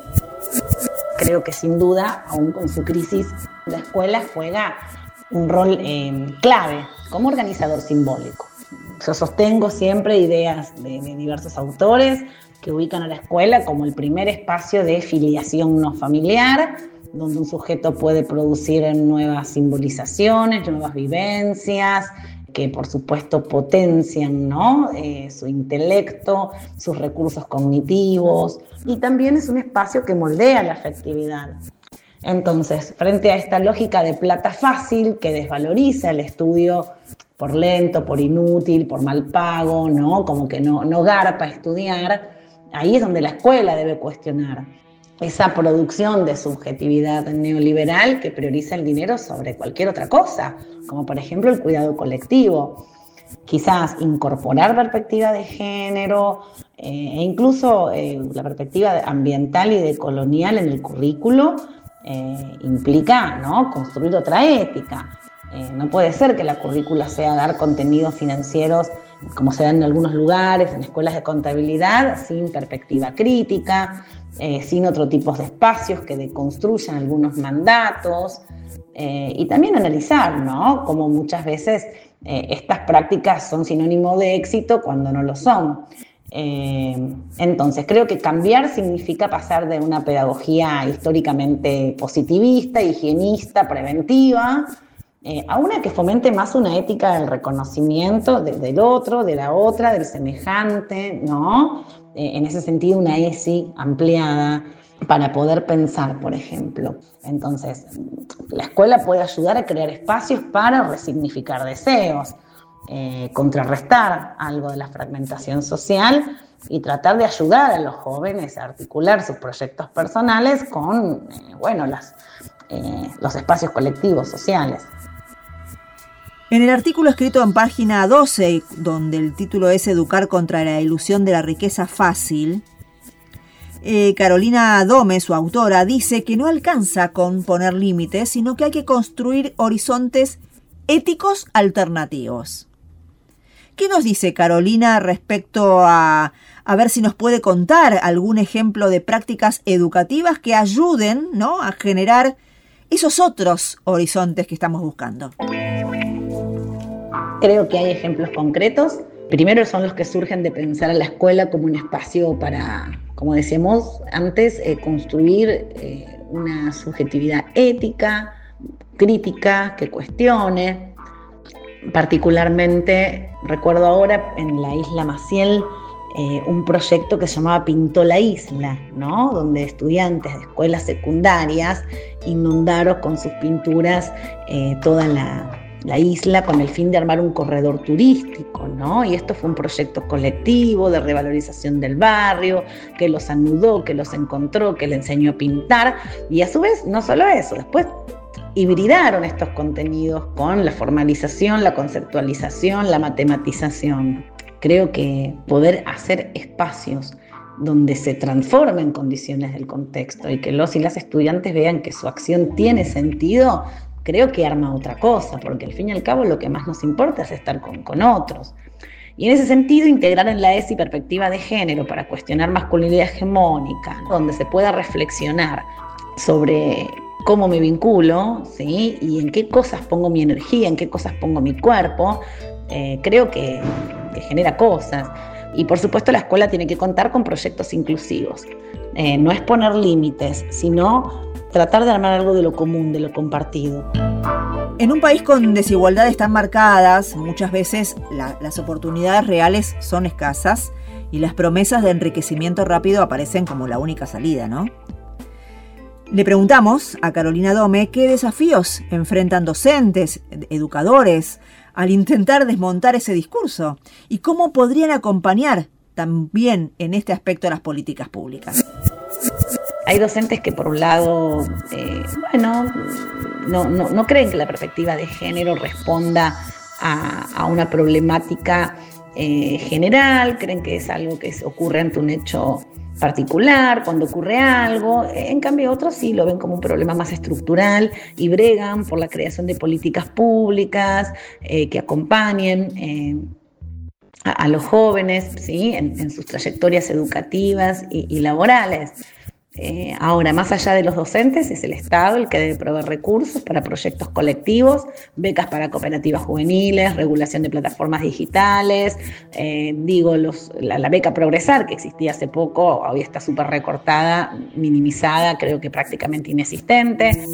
Creo que sin duda, aún con su crisis, la escuela juega un rol eh, clave como organizador simbólico. Yo sostengo siempre ideas de, de diversos autores que ubican a la escuela como el primer espacio de filiación no familiar, donde un sujeto puede producir nuevas simbolizaciones, nuevas vivencias, que por supuesto potencian, ¿no? eh, su intelecto, sus recursos cognitivos, y también es un espacio que moldea la afectividad. Entonces, frente a esta lógica de plata fácil que desvaloriza el estudio por lento, por inútil, por mal pago, ¿no? Como que no, no garpa estudiar, ahí es donde la escuela debe cuestionar esa producción de subjetividad neoliberal que prioriza el dinero sobre cualquier otra cosa, como por ejemplo el cuidado colectivo. Quizás incorporar perspectiva de género eh, e incluso eh, la perspectiva ambiental y decolonial en el currículo eh, implica, ¿no?, construir otra ética. Eh, no puede ser que la currícula sea dar contenidos financieros como se da en algunos lugares, en escuelas de contabilidad, sin perspectiva crítica, eh, sin otro tipo de espacios que deconstruyan algunos mandatos, eh, y también analizar, ¿no?, cómo muchas veces eh, estas prácticas son sinónimo de éxito cuando no lo son. Eh, entonces, creo que cambiar significa pasar de una pedagogía históricamente positivista, higienista, preventiva, Eh, a una que fomente más una ética del reconocimiento de, del otro, de la otra, del semejante, ¿no? Eh, en ese sentido, una ESI ampliada para poder pensar, por ejemplo. Entonces, la escuela puede ayudar a crear espacios para resignificar deseos, eh, contrarrestar algo de la fragmentación social y tratar de ayudar a los jóvenes a articular sus proyectos personales con, eh, bueno, las, eh, los espacios colectivos sociales. En el artículo escrito en página doce, donde el título es Educar contra la ilusión de la riqueza fácil, eh, Carolina Dome, su autora, dice que no alcanza con poner límites, sino que hay que construir horizontes éticos alternativos. ¿Qué nos dice Carolina respecto a, a ver si nos puede contar algún ejemplo de prácticas educativas que ayuden, ¿no?, a generar esos otros horizontes que estamos buscando? Creo que hay ejemplos concretos. Primero son los que surgen de pensar a la escuela como un espacio para como decíamos antes, eh, construir eh, una subjetividad ética, crítica, que cuestione. Particularmente, recuerdo ahora en la isla Maciel, Eh, un proyecto que se llamaba Pintó la Isla, ¿no? Donde estudiantes de escuelas secundarias inundaron con sus pinturas eh, toda la, la isla con el fin de armar un corredor turístico, ¿no? Y esto fue un proyecto colectivo de revalorización del barrio, que los anudó, que los encontró, que le enseñó a pintar, y a su vez, no solo eso, después hibridaron estos contenidos con la formalización, la conceptualización, la matematización. Creo que poder hacer espacios donde se transformen condiciones del contexto y que los y las estudiantes vean que su acción tiene sentido, creo que arma otra cosa, porque al fin y al cabo lo que más nos importa es estar con, con otros. Y en ese sentido, integrar en la ESI perspectiva de género para cuestionar masculinidad hegemónica, donde se pueda reflexionar sobre cómo me vinculo, ¿sí? Y en qué cosas pongo mi energía, en qué cosas pongo mi cuerpo, eh, creo que, que genera cosas. Y por supuesto la escuela tiene que contar con proyectos inclusivos. Eh, no es poner límites, sino tratar de armar algo de lo común, de lo compartido. En un país con desigualdades tan marcadas, muchas veces la, las oportunidades reales son escasas y las promesas de enriquecimiento rápido aparecen como la única salida, ¿no? Le preguntamos a Carolina Dome qué desafíos enfrentan docentes, educadores, al intentar desmontar ese discurso y cómo podrían acompañar también en este aspecto las políticas públicas. Hay docentes que por un lado, eh, bueno, no, no, no creen que la perspectiva de género responda a, a una problemática eh, general, creen que es algo que ocurre ante un hecho particular, cuando ocurre algo. En cambio otros sí lo ven como un problema más estructural y bregan por la creación de políticas públicas eh, que acompañen eh, a, a los jóvenes, ¿sí? en, en sus trayectorias educativas y, y laborales. Eh, ahora, más allá de los docentes, es el Estado el que debe proveer recursos para proyectos colectivos, becas para cooperativas juveniles, regulación de plataformas digitales, eh, digo, los, la, la beca Progresar, que existía hace poco, hoy está súper recortada, minimizada, creo que prácticamente inexistente.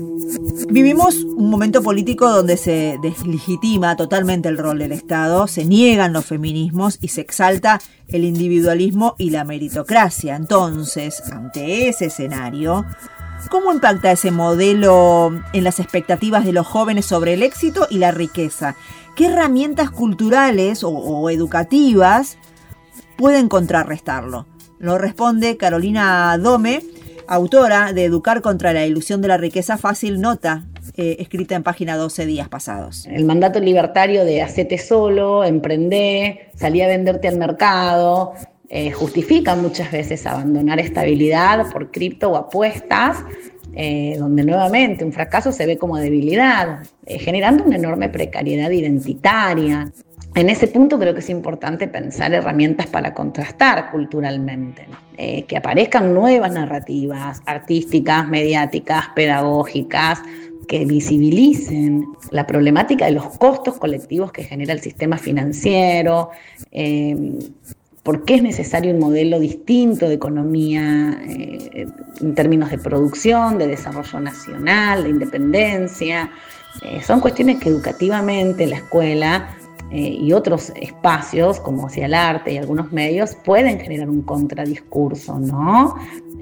Vivimos un momento político donde se deslegitima totalmente el rol del Estado, se niegan los feminismos y se exalta el individualismo y la meritocracia. Entonces, ante ese escenario, ¿cómo impacta ese modelo en las expectativas de los jóvenes sobre el éxito y la riqueza? ¿Qué herramientas culturales o, o educativas pueden contrarrestarlo? Lo responde Carolina Dome, autora de Educar contra la ilusión de la riqueza fácil, nota eh, escrita en página doce días pasados. El mandato libertario de hacete solo, emprendé, salí a venderte al mercado, eh, justifica muchas veces abandonar estabilidad por cripto o apuestas, eh, donde nuevamente un fracaso se ve como debilidad, eh, generando una enorme precariedad identitaria. En ese punto creo que es importante pensar herramientas para contrastar culturalmente, ¿no? eh, que aparezcan nuevas narrativas artísticas, mediáticas, pedagógicas, que visibilicen la problemática de los costos colectivos que genera el sistema financiero, eh, por qué es necesario un modelo distinto de economía eh, en términos de producción, de desarrollo nacional, de independencia. Eh, son cuestiones que educativamente la escuela Eh, y otros espacios, como hacia el arte y algunos medios, pueden generar un contradiscurso, ¿no?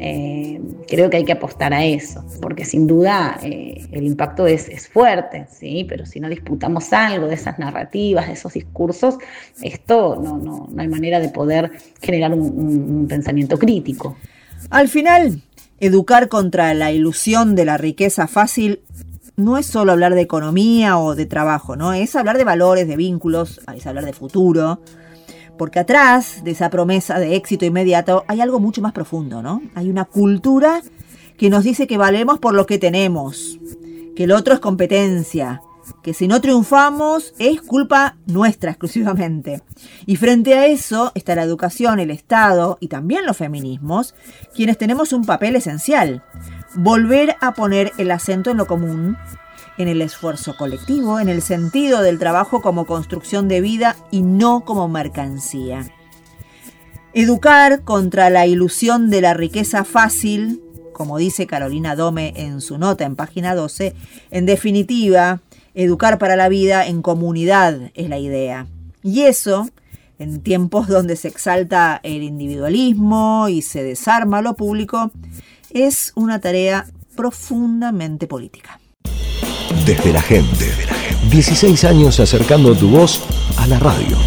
Eh, creo que hay que apostar a eso, porque sin duda eh, el impacto es, es fuerte, ¿sí? Pero si no disputamos algo de esas narrativas, de esos discursos, esto no, no, no hay manera de poder generar un, un, un pensamiento crítico. Al final, educar contra la ilusión de la riqueza fácil no es solo hablar de economía o de trabajo, ¿no? Es hablar de valores, de vínculos, es hablar de futuro, porque atrás de esa promesa de éxito inmediato hay algo mucho más profundo, ¿no? Hay una cultura que nos dice que valemos por lo que tenemos, que el otro es competencia, que si no triunfamos es culpa nuestra exclusivamente. Y frente a eso está la educación, el Estado y también los feminismos, quienes tenemos un papel esencial. Volver a poner el acento en lo común, en el esfuerzo colectivo, en el sentido del trabajo como construcción de vida y no como mercancía. Educar contra la ilusión de la riqueza fácil, como dice Carolina Dome en su nota en página doce, en definitiva, educar para la vida en comunidad es la idea. Y eso, en tiempos donde se exalta el individualismo y se desarma lo público, es una tarea profundamente política. Desde la gente. dieciséis años acercando tu voz a la radio.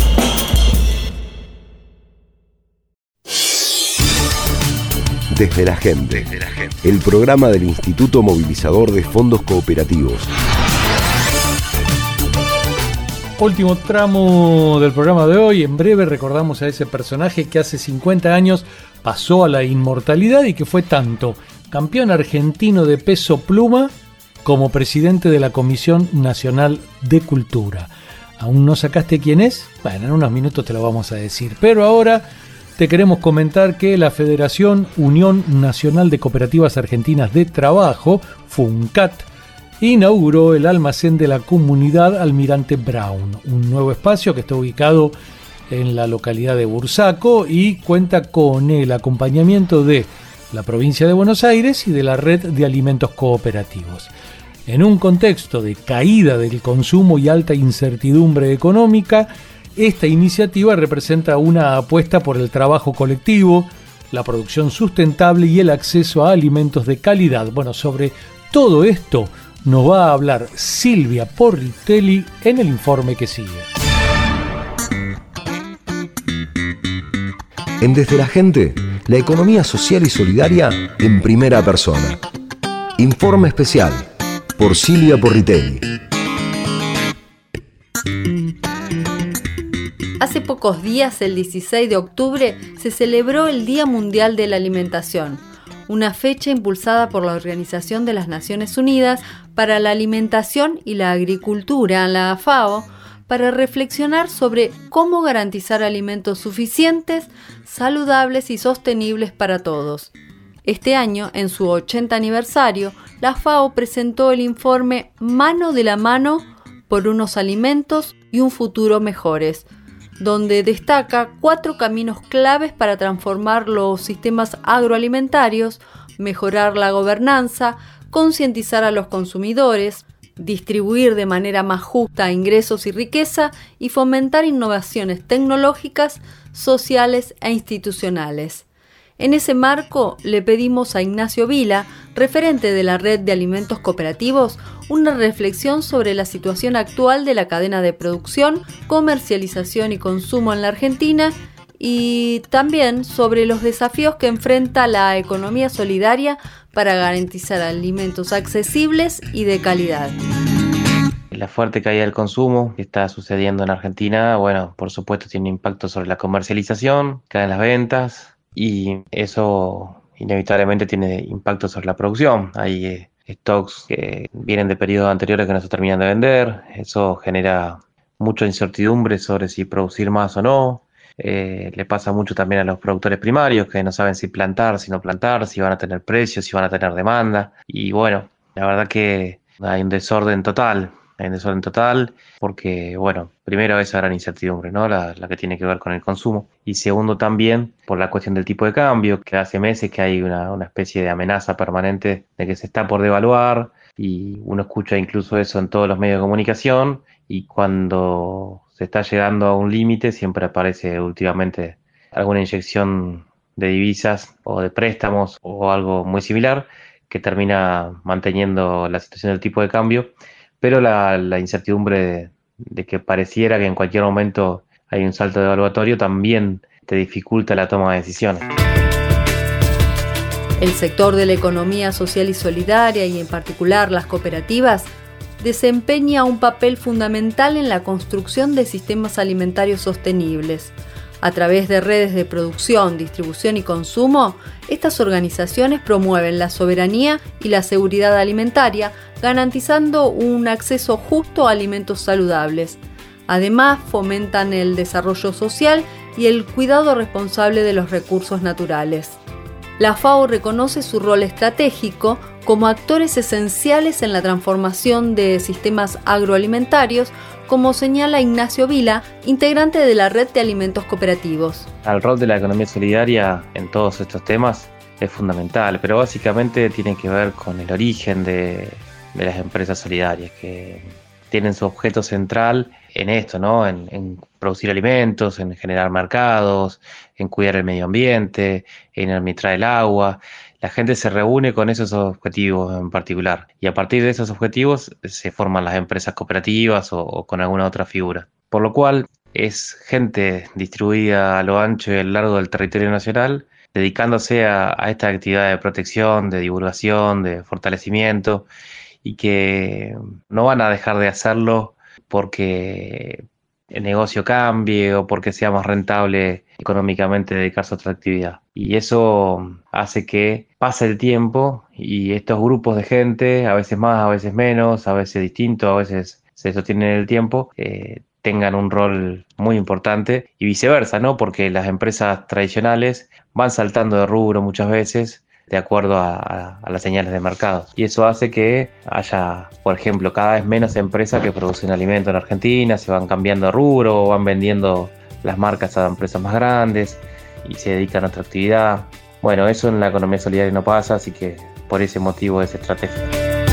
Desde la gente. El programa del Instituto Movilizador de Fondos Cooperativos. Último tramo del programa de hoy. En breve recordamos a ese personaje que hace cincuenta años pasó a la inmortalidad y que fue tanto campeón argentino de peso pluma como presidente de la Comisión Nacional de Cultura. ¿Aún no sacaste quién es? Bueno, en unos minutos te lo vamos a decir. Pero ahora te queremos comentar que la Federación Unión Nacional de Cooperativas Argentinas de Trabajo, FUNCAT, inauguró el almacén de la comunidad Almirante Brown, un nuevo espacio que está ubicado en la localidad de Bursaco y cuenta con el acompañamiento de la provincia de Buenos Aires y de la red de alimentos cooperativos. En un contexto de caída del consumo y alta incertidumbre económica, esta iniciativa representa una apuesta por el trabajo colectivo, la producción sustentable y el acceso a alimentos de calidad. Bueno, sobre todo esto nos va a hablar Silvia Porritelli en el informe que sigue. En Desde la Gente, la economía social y solidaria en primera persona. Informe especial por Silvia Porritelli. Hace pocos días, el dieciséis de octubre, se celebró el Día Mundial de la Alimentación, una fecha impulsada por la Organización de las Naciones Unidas para la Alimentación y la Agricultura, la FAO, para reflexionar sobre cómo garantizar alimentos suficientes, saludables y sostenibles para todos. Este año, en su ochenta aniversario, la FAO presentó el informe Mano de la mano por unos alimentos y un futuro mejores, donde destaca cuatro caminos claves para transformar los sistemas agroalimentarios, mejorar la gobernanza, concientizar a los consumidores, distribuir de manera más justa ingresos y riqueza y fomentar innovaciones tecnológicas, sociales e institucionales. En ese marco, le pedimos a Ignacio Vila, referente de la Red de Alimentos Cooperativos, una reflexión sobre la situación actual de la cadena de producción, comercialización y consumo en la Argentina y también sobre los desafíos que enfrenta la economía solidaria para garantizar alimentos accesibles y de calidad. La fuerte caída del consumo que está sucediendo en Argentina, bueno, por supuesto tiene impacto sobre la comercialización, caen las ventas, y eso inevitablemente tiene impacto sobre la producción. Hay eh, stocks que vienen de periodos anteriores que no se terminan de vender, eso genera mucha incertidumbre sobre si producir más o no. Eh, le pasa mucho también a los productores primarios que no saben si plantar, si no plantar, si van a tener precios, si van a tener demanda. Y bueno, la verdad que hay un desorden total. Hay un desorden total porque, bueno, primero esa gran incertidumbre, ¿no? La, la que tiene que ver con el consumo. Y segundo también por la cuestión del tipo de cambio, que hace meses que hay una, una especie de amenaza permanente de que se está por devaluar y uno escucha incluso eso en todos los medios de comunicación y cuando se está llegando a un límite siempre aparece últimamente alguna inyección de divisas o de préstamos o algo muy similar que termina manteniendo la situación del tipo de cambio. Pero la, la incertidumbre de, de que pareciera que en cualquier momento hay un salto devaluatorio también te dificulta la toma de decisiones. El sector de la economía social y solidaria, y en particular las cooperativas, desempeña un papel fundamental en la construcción de sistemas alimentarios sostenibles. A través de redes de producción, distribución y consumo, estas organizaciones promueven la soberanía y la seguridad alimentaria, garantizando un acceso justo a alimentos saludables. Además, fomentan el desarrollo social y el cuidado responsable de los recursos naturales. La FAO reconoce su rol estratégico como actores esenciales en la transformación de sistemas agroalimentarios como señala Ignacio Vila, integrante de la Red de Alimentos Cooperativos. El rol de la economía solidaria en todos estos temas es fundamental, pero básicamente tiene que ver con el origen de, de las empresas solidarias, que tienen su objeto central en esto, ¿no? En, en producir alimentos, en generar mercados, en cuidar el medio ambiente, en administrar el agua. La gente se reúne con esos objetivos en particular y a partir de esos objetivos se forman las empresas cooperativas o, o con alguna otra figura. Por lo cual es gente distribuida a lo ancho y a lo largo del territorio nacional, dedicándose a, a esta actividad de protección, de divulgación, de fortalecimiento, y que no van a dejar de hacerlo porque el negocio cambie o porque sea más rentable económicamente dedicarse a otra actividad. Y eso hace que pase el tiempo y estos grupos de gente, a veces más, a veces menos, a veces distintos, a veces se sostienen en el tiempo, eh, tengan un rol muy importante y viceversa, ¿no? Porque las empresas tradicionales van saltando de rubro muchas veces de acuerdo a, a, a las señales de mercado. Y eso hace que haya, por ejemplo, cada vez menos empresas que producen alimentos en Argentina, se van cambiando de rubro, van vendiendo las marcas a empresas más grandes y se dedican a otra actividad. Bueno, eso en la economía solidaria no pasa, así que por ese motivo es estratégico.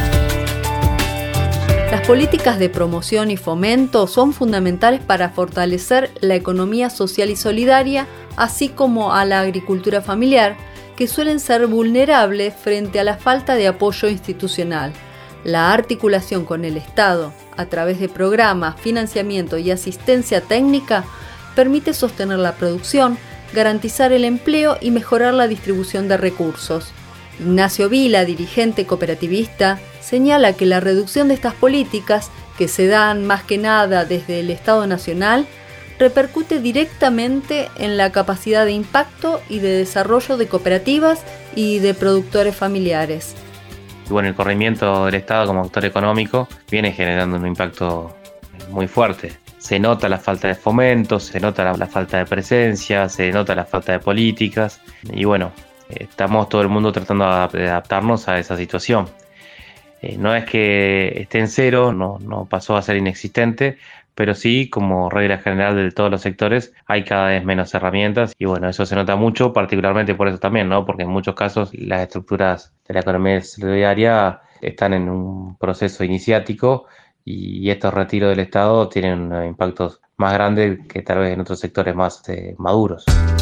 Las políticas de promoción y fomento son fundamentales para fortalecer la economía social y solidaria, así como a la agricultura familiar, que suelen ser vulnerables frente a la falta de apoyo institucional. La articulación con el Estado, a través de programas, financiamiento y asistencia técnica, permite sostener la producción, garantizar el empleo y mejorar la distribución de recursos. Ignacio Vila, dirigente cooperativista, señala que la reducción de estas políticas, que se dan más que nada desde el Estado Nacional, repercute directamente en la capacidad de impacto y de desarrollo de cooperativas y de productores familiares. Bueno, el corrimiento del Estado como actor económico viene generando un impacto muy fuerte. Se nota la falta de fomento, se nota la, la falta de presencia, se nota la falta de políticas y bueno, estamos todo el mundo tratando de adaptarnos a esa situación. Eh, no es que esté en cero, no, no pasó a ser inexistente, pero sí, como regla general de todos los sectores, hay cada vez menos herramientas y bueno, eso se nota mucho, particularmente por eso también, ¿no? Porque en muchos casos las estructuras de la economía solidaria están en un proceso iniciático y estos retiros del Estado tienen impactos más grandes que tal vez en otros sectores más eh, maduros.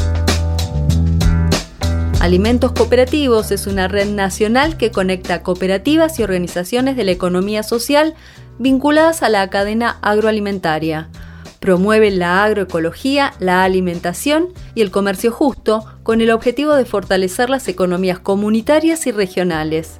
Alimentos Cooperativos es una red nacional que conecta cooperativas y organizaciones de la economía social vinculadas a la cadena agroalimentaria. Promueve la agroecología, la alimentación y el comercio justo con el objetivo de fortalecer las economías comunitarias y regionales.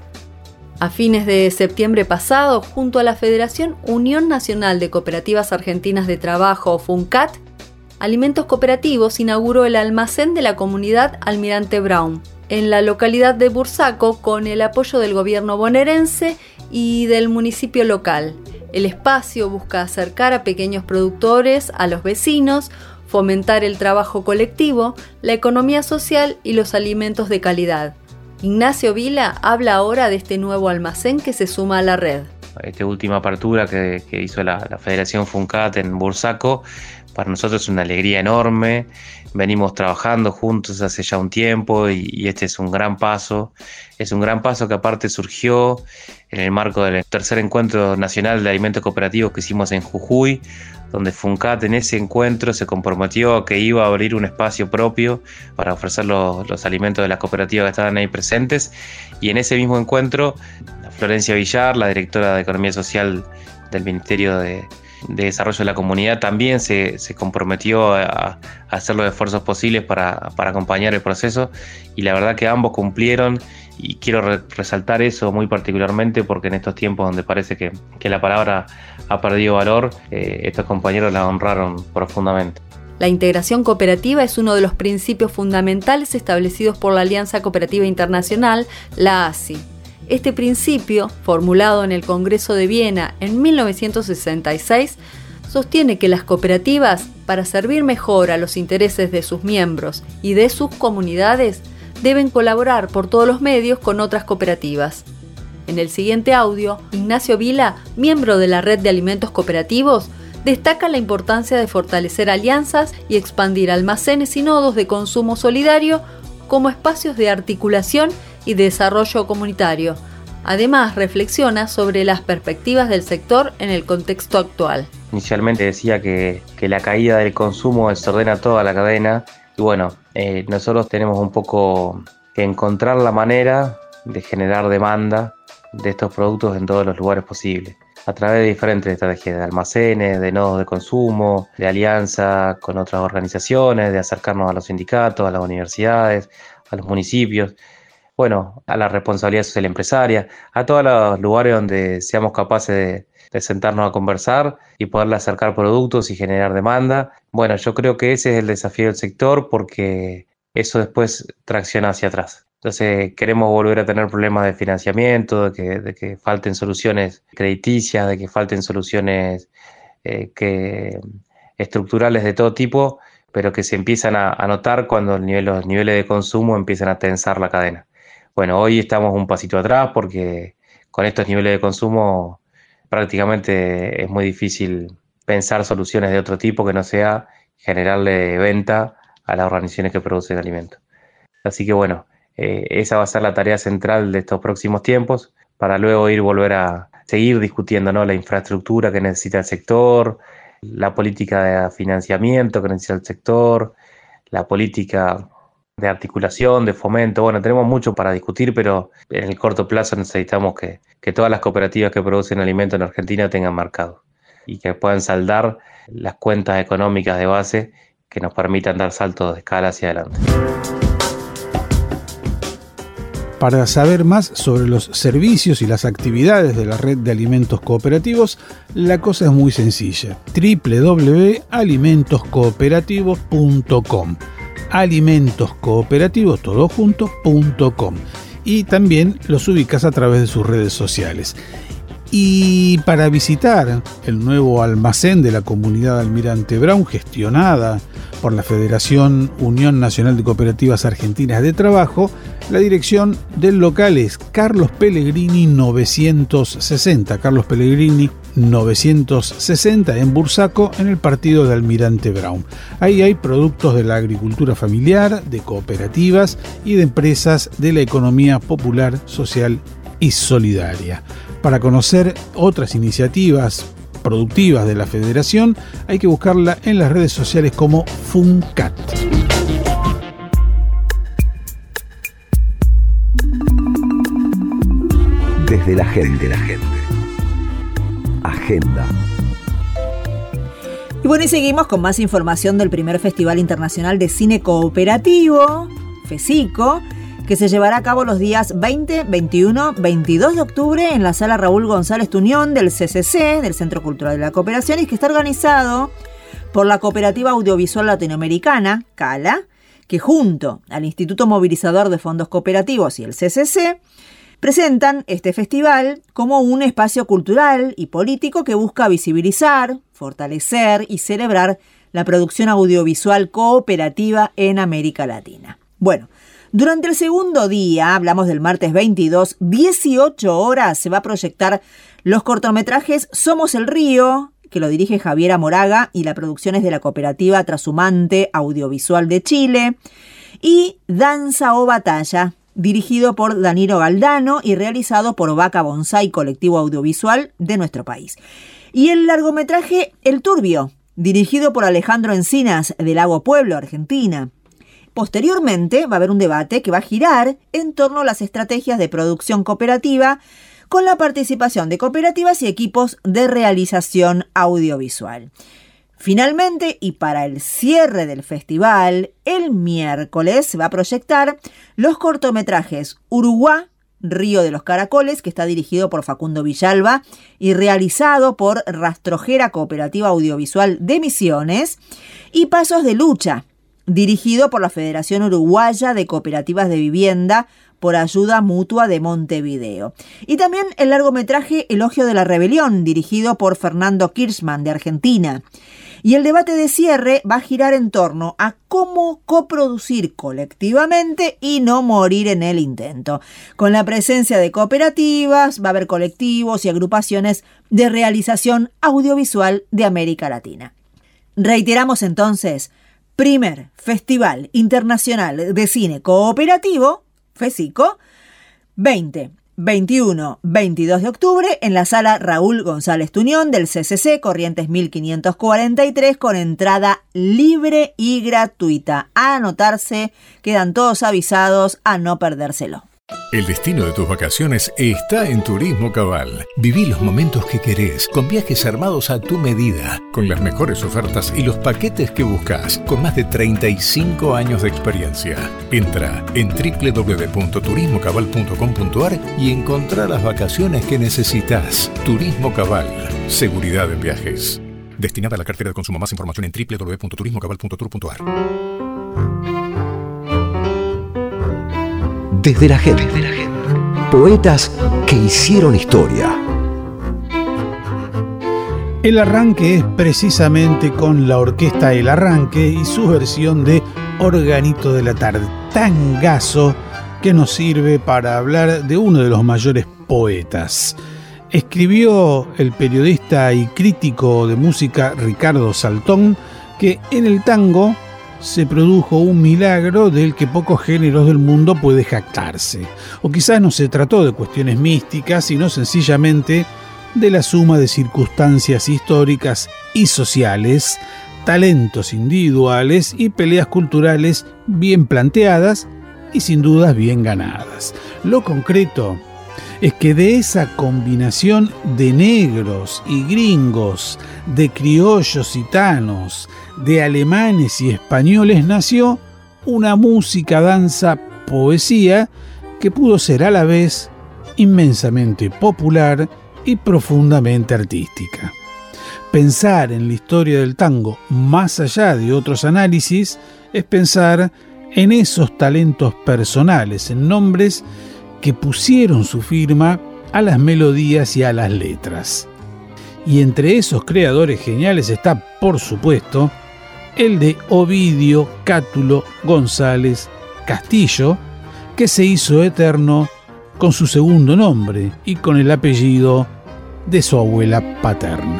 A fines de septiembre pasado, junto a la Federación Unión Nacional de Cooperativas Argentinas de Trabajo, FUNCAT, Alimentos Cooperativos inauguró el almacén de la comunidad Almirante Brown, en la localidad de Bursaco, con el apoyo del gobierno bonaerense y del municipio local. El espacio busca acercar a pequeños productores a los vecinos, fomentar el trabajo colectivo, la economía social y los alimentos de calidad. Ignacio Vila habla ahora de este nuevo almacén que se suma a la red. Esta última apertura que, que hizo la, la Federación FUNCAT en Bursaco, para nosotros es una alegría enorme. Venimos trabajando juntos hace ya un tiempo y, y este es un gran paso. Es un gran paso que aparte surgió en el marco del tercer encuentro nacional de alimentos cooperativos que hicimos en Jujuy, donde FUNCAT en ese encuentro se comprometió a que iba a abrir un espacio propio para ofrecer los, los alimentos de las cooperativas que estaban ahí presentes. Y en ese mismo encuentro, Florencia Villar, la directora de Economía Social del Ministerio de, de Desarrollo de la Comunidad, también se, se comprometió a, a hacer los esfuerzos posibles para, para acompañar el proceso y la verdad que ambos cumplieron y quiero re- resaltar eso muy particularmente porque en estos tiempos donde parece que, que la palabra ha perdido valor, eh, estos compañeros la honraron profundamente. La integración cooperativa es uno de los principios fundamentales establecidos por la Alianza Cooperativa Internacional, la A C I. Este principio, formulado en el Congreso de Viena en mil novecientos sesenta y seis, sostiene que las cooperativas, para servir mejor a los intereses de sus miembros y de sus comunidades, deben colaborar por todos los medios con otras cooperativas. En el siguiente audio, Ignacio Vila, miembro de la Red de Alimentos Cooperativos, destaca la importancia de fortalecer alianzas y expandir almacenes y nodos de consumo solidario como espacios de articulación y desarrollo comunitario. Además, reflexiona sobre las perspectivas del sector en el contexto actual. Inicialmente decía que, que la caída del consumo desordena toda la cadena y bueno, eh, nosotros tenemos un poco que encontrar la manera de generar demanda de estos productos en todos los lugares posibles, a través de diferentes estrategias de almacenes, de nodos de consumo, de alianza con otras organizaciones, de acercarnos a los sindicatos, a las universidades, a los municipios, bueno, a la responsabilidad social empresaria, a todos los lugares donde seamos capaces de, de sentarnos a conversar y poderle acercar productos y generar demanda. Bueno, yo creo que ese es el desafío del sector porque eso después tracciona hacia atrás. Entonces queremos volver a tener problemas de financiamiento, de que, de que falten soluciones crediticias, de que falten soluciones eh, que, estructurales de todo tipo, pero que se empiezan a, a notar cuando el nivel, los niveles de consumo empiezan a tensar la cadena. Bueno, hoy estamos un pasito atrás porque con estos niveles de consumo prácticamente es muy difícil pensar soluciones de otro tipo que no sea generarle venta a las organizaciones que producen alimentos. Así que bueno, eh, esa va a ser la tarea central de estos próximos tiempos para luego ir volver a seguir discutiendo, ¿no?, la infraestructura que necesita el sector, la política de financiamiento que necesita el sector, la política de articulación, de fomento. Bueno, tenemos mucho para discutir, pero en el corto plazo necesitamos que, que todas las cooperativas que producen alimentos en Argentina tengan mercado y que puedan saldar las cuentas económicas de base que nos permitan dar saltos de escala hacia adelante. Para saber más sobre los servicios y las actividades de la red de alimentos cooperativos, la cosa es muy sencilla. doble u doble u doble u punto alimentos cooperativos punto com alimentos cooperativos todo junto punto com y también los ubicas a través de sus redes sociales. Y para visitar el nuevo almacén de la comunidad Almirante Brown, gestionada por la Federación Unión Nacional de Cooperativas Argentinas de Trabajo, la dirección del local es Carlos Pellegrini novecientos sesenta, Carlos Pellegrini novecientos sesenta en Bursaco, en el partido de Almirante Brown. Ahí hay productos de la agricultura familiar, de cooperativas y de empresas de la economía popular, social y solidaria. Para conocer otras iniciativas productivas de la Federación, hay que buscarla en las redes sociales como FUNCAT. Desde la gente, la gente. Agenda. Y bueno, y seguimos con más información del primer Festival Internacional de Cine Cooperativo, FECICO, que se llevará a cabo los días veinte, veintiuno, veintidós de octubre en la Sala Raúl González Tuñón del C C C, del Centro Cultural de la Cooperación, y que está organizado por la Cooperativa Audiovisual Latinoamericana, CALA, que junto al Instituto Movilizador de Fondos Cooperativos y el C C C, presentan este festival como un espacio cultural y político que busca visibilizar, fortalecer y celebrar la producción audiovisual cooperativa en América Latina. Bueno, durante el segundo día, hablamos del martes veintidós, dieciocho horas, se va a proyectar los cortometrajes Somos el Río, que lo dirige Javiera Moraga y la producción es de la Cooperativa Trashumante Audiovisual de Chile, y Danza o Batalla, dirigido por Danilo Galdano y realizado por Vaca Bonsai, colectivo audiovisual de nuestro país. Y el largometraje El Turbio, dirigido por Alejandro Encinas, de Lago Pueblo, Argentina. Posteriormente va a haber un debate que va a girar en torno a las estrategias de producción cooperativa con la participación de cooperativas y equipos de realización audiovisual. Finalmente, y para el cierre del festival, el miércoles se va a proyectar los cortometrajes Uruguá, Río de los Caracoles, que está dirigido por Facundo Villalba y realizado por Rastrojera Cooperativa Audiovisual de Misiones, y Pasos de Lucha, dirigido por la Federación Uruguaya de Cooperativas de Vivienda por Ayuda Mutua de Montevideo. Y también el largometraje Elogio de la Rebelión, dirigido por Fernando Kirchmann de Argentina. Y el debate de cierre va a girar en torno a cómo coproducir colectivamente y no morir en el intento. Con la presencia de cooperativas, va a haber colectivos y agrupaciones de realización audiovisual de América Latina. Reiteramos entonces, primer Festival Internacional de Cine Cooperativo, FECICO, veinte, veintiuno, veintidós de octubre en la sala Raúl González Tuñón del C C C, Corrientes mil quinientos cuarenta y tres, con entrada libre y gratuita. A anotarse, quedan todos avisados a no perdérselo. El destino de tus vacaciones está en Turismo Cabal. Viví los momentos que querés, con viajes armados a tu medida, con las mejores ofertas y los paquetes que buscas, con más de treinta y cinco años de experiencia. Entra en doble u doble u doble u punto turismo cabal punto com punto a r y encontrá las vacaciones que necesitas. Turismo Cabal, seguridad en viajes. Destinada a la cartera de consumo. Más información en doble u doble u doble u punto turismo cabal punto tour punto a r. Desde la gente. Desde la gente. Poetas que hicieron historia. El arranque es precisamente con la orquesta El Arranque y su versión de Organito de la Tarde, tangazo que nos sirve para hablar de uno de los mayores poetas. Escribió el periodista y crítico de música Ricardo Saltón que en el tango se produjo un milagro del que pocos géneros del mundo puede jactarse. O quizás no se trató de cuestiones místicas, sino sencillamente de la suma de circunstancias históricas y sociales, talentos individuales y peleas culturales bien planteadas y sin dudas bien ganadas. Lo concreto es que de esa combinación de negros y gringos, de criollos gitanos, de alemanes y españoles nació una música, danza, poesía que pudo ser a la vez inmensamente popular y profundamente artística. Pensar en la historia del tango más allá de otros análisis es pensar en esos talentos personales, en nombres que pusieron su firma a las melodías y a las letras. Y entre esos creadores geniales está, por supuesto, el de Ovidio Cátulo González Castillo, que se hizo eterno con su segundo nombre y con el apellido de su abuela paterna.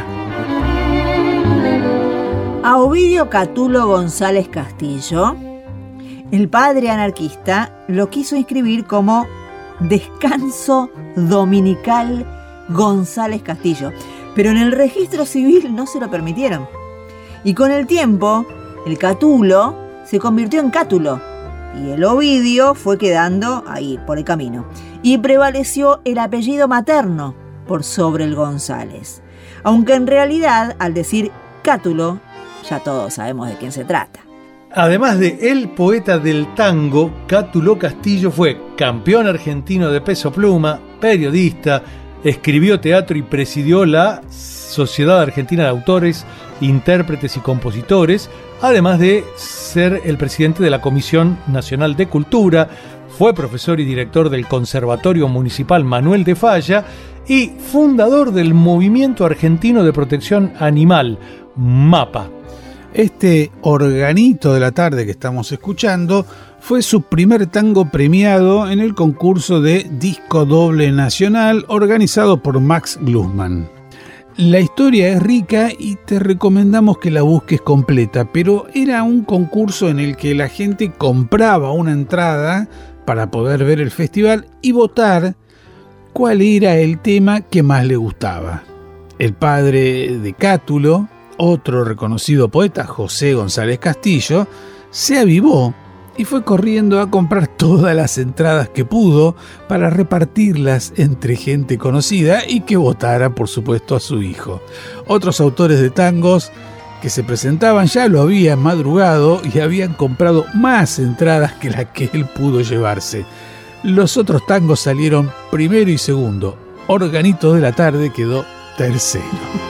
A Ovidio Cátulo González Castillo, el padre anarquista lo quiso inscribir como Descanso Dominical González Castillo, pero en el registro civil no se lo permitieron. Y con el tiempo, el Cátulo se convirtió en Cátulo y el Ovidio fue quedando ahí por el camino. Y prevaleció el apellido materno por sobre el González. Aunque en realidad, al decir Cátulo, ya todos sabemos de quién se trata. Además de el poeta del tango, Cátulo Castillo fue campeón argentino de peso pluma, periodista, escribió teatro y presidió la Sociedad Argentina de Autores, Intérpretes y Compositores, además de ser el presidente de la Comisión Nacional de Cultura, fue profesor y director del Conservatorio Municipal Manuel de Falla y fundador del Movimiento Argentino de Protección Animal, MAPA. Este Organito de la Tarde que estamos escuchando fue su primer tango premiado en el concurso de Disco Doble Nacional organizado por Max Glucksmann. La historia es rica y te recomendamos que la busques completa, pero era un concurso en el que la gente compraba una entrada para poder ver el festival y votar cuál era el tema que más le gustaba. El padre de Cátulo, otro reconocido poeta, José González Castillo, se avivó y fue corriendo a comprar todas las entradas que pudo para repartirlas entre gente conocida y que votara, por supuesto, a su hijo. Otros autores de tangos que se presentaban ya lo habían madrugado y habían comprado más entradas que las que él pudo llevarse. Los otros tangos salieron primero y segundo. Organito de la Tarde quedó tercero.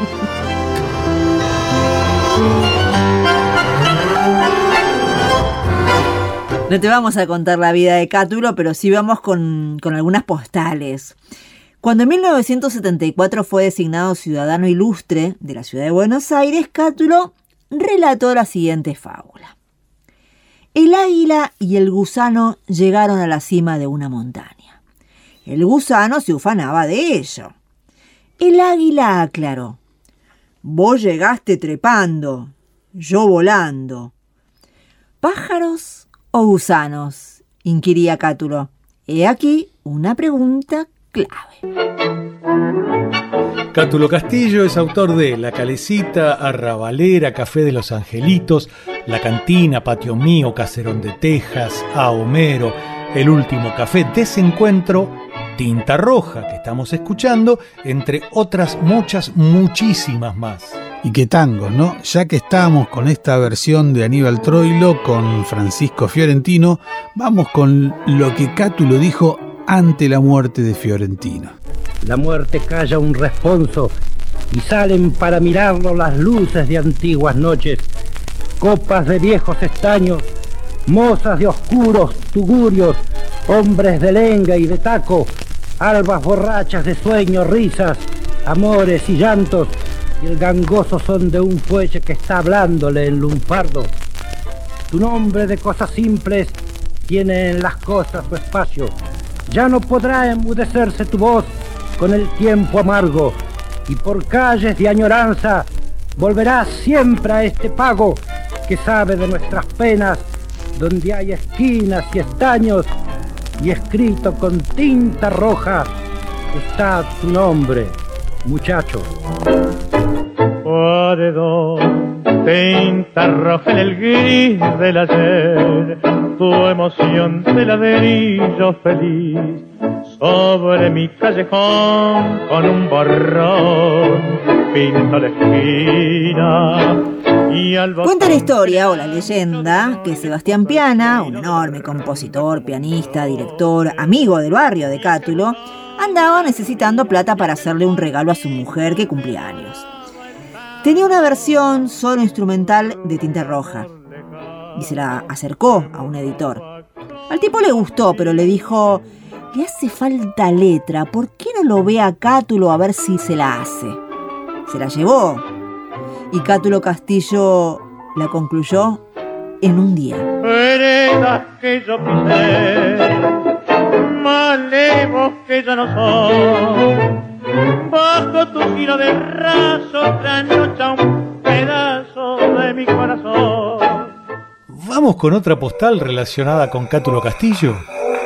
No te vamos a contar la vida de Cátulo, pero sí vamos con, con algunas postales. Cuando en mil novecientos setenta y cuatro fue designado ciudadano ilustre de la ciudad de Buenos Aires, Cátulo relató la siguiente fábula. El águila y el gusano llegaron a la cima de una montaña. El gusano se ufanaba de ello. El águila aclaró: vos llegaste trepando, yo volando. ¿Pájaros o gusanos?, inquiría Cátulo. He aquí una pregunta clave. Cátulo Castillo es autor de La Calecita, Arrabalera, Café de los Angelitos, La Cantina, Patio Mío, Caserón de Tejas, A Homero, El Último Café, Desencuentro, Tinta Roja, que estamos escuchando, entre otras muchas, muchísimas más. Y qué tangos, ¿no? Ya que estamos con esta versión de Aníbal Troilo con Francisco Fiorentino, vamos con lo que Cátulo dijo ante la muerte de Fiorentino. La muerte calla un responso y salen para mirarlo las luces de antiguas noches, copas de viejos estaños, mozas de oscuros tugurios, hombres de lenga y de taco, albas borrachas de sueño, risas, amores y llantos, y el gangoso son de un fuelle que está hablándole en lunfardo. Tu nombre de cosas simples tiene en las cosas su espacio. Ya no podrá enmudecerse tu voz con el tiempo amargo, y por calles de añoranza volverás siempre a este pago que sabe de nuestras penas, donde hay esquinas y estaños, y escrito con tinta roja está tu nombre, muchacho. Paredón, tinta roja en el gris del ayer, tu emoción de ladrillo feliz, sobre mi callejón con un borrón pinto la esquina. Y al Cuenta la historia o la leyenda que Sebastián Piana, un enorme compositor, pianista, director, amigo del barrio de Cátulo, andaba necesitando plata para hacerle un regalo a su mujer que cumplía años. Tenía una versión solo instrumental de Tinta Roja y se la acercó a un editor. Al tipo le gustó, pero le dijo: le hace falta letra, ¿por qué no lo ve a Cátulo a ver si se la hace? Se la llevó y Cátulo Castillo la concluyó en un día. Veredas que yo pisé, malevos que ya no son, bajo tu giro de raso trasnocha un pedazo de mi corazón. Vamos con otra postal relacionada con Cátulo Castillo.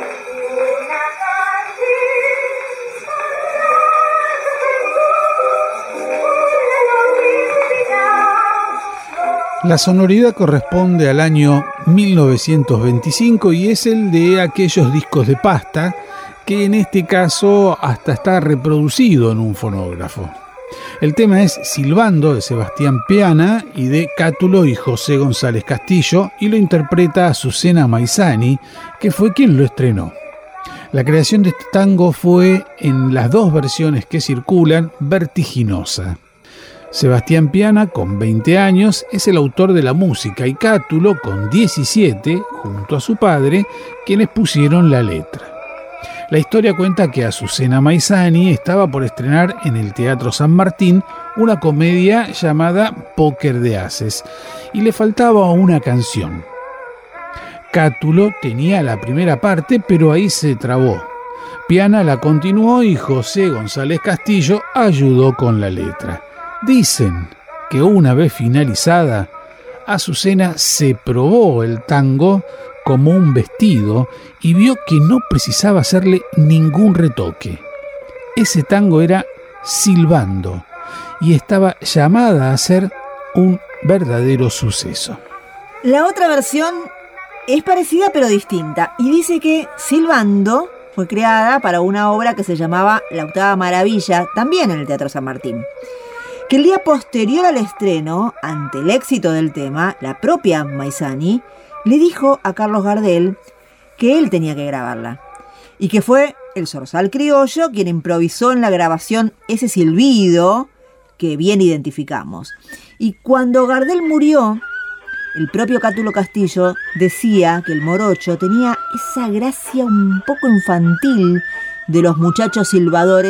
La sonoridad corresponde al año mil novecientos veinticinco y es el de aquellos discos de pasta que en este caso hasta está reproducido en un fonógrafo. El tema es Silbando, de Sebastián Piana y de Cátulo y José González Castillo, y lo interpreta Azucena Maizani, que fue quien lo estrenó. La creación de este tango fue, en las dos versiones que circulan, vertiginosa. Sebastián Piana, con veinte años, es el autor de la música y Cátulo, con diecisiete, junto a su padre, quienes pusieron la letra. La historia cuenta que Azucena Maizani estaba por estrenar en el Teatro San Martín una comedia llamada Póker de Haces y le faltaba una canción. Cátulo tenía la primera parte, pero ahí se trabó. Piana la continuó y José González Castillo ayudó con la letra. Dicen que una vez finalizada, Azucena se probó el tango como un vestido y vio que no precisaba hacerle ningún retoque. Ese tango era Silbando y estaba llamada a ser un verdadero suceso. La otra versión es parecida pero distinta y dice que Silbando fue creada para una obra que se llamaba La Octava Maravilla, también en el Teatro San Martín. Que el día posterior al estreno, ante el éxito del tema, la propia Maizani le dijo a Carlos Gardel que él tenía que grabarla y que fue el Zorzal criollo quien improvisó en la grabación ese silbido que bien identificamos. Y cuando Gardel murió, el propio Cátulo Castillo decía que el morocho tenía esa gracia un poco infantil de los muchachos silbadores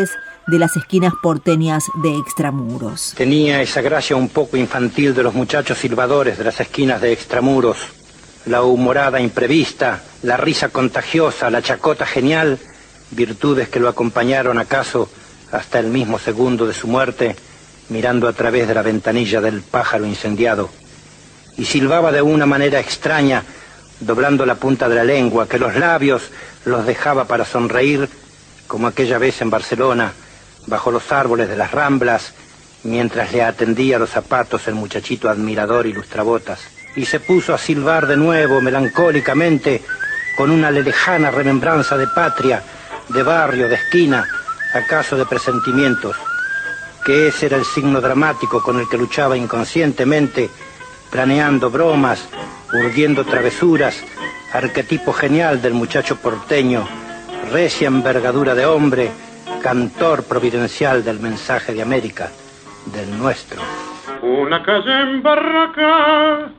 de las esquinas porteñas de Extramuros. Tenía esa gracia un poco infantil de los muchachos silbadores de las esquinas de Extramuros, la humorada imprevista, la risa contagiosa, la chacota genial, virtudes que lo acompañaron acaso hasta el mismo segundo de su muerte, mirando a través de la ventanilla del pájaro incendiado. Y silbaba de una manera extraña, doblando la punta de la lengua, que los labios los dejaba para sonreír, como aquella vez en Barcelona, bajo los árboles de las Ramblas, mientras le atendía los zapatos el muchachito admirador y lustrabotas. Y se puso a silbar de nuevo, melancólicamente, con una lejana remembranza de patria, de barrio, de esquina, acaso de presentimientos, que ese era el signo dramático con el que luchaba inconscientemente, planeando bromas, urdiendo travesuras, arquetipo genial del muchacho porteño, recia envergadura de hombre, cantor providencial del mensaje de América, del nuestro. Una calle en Barraca,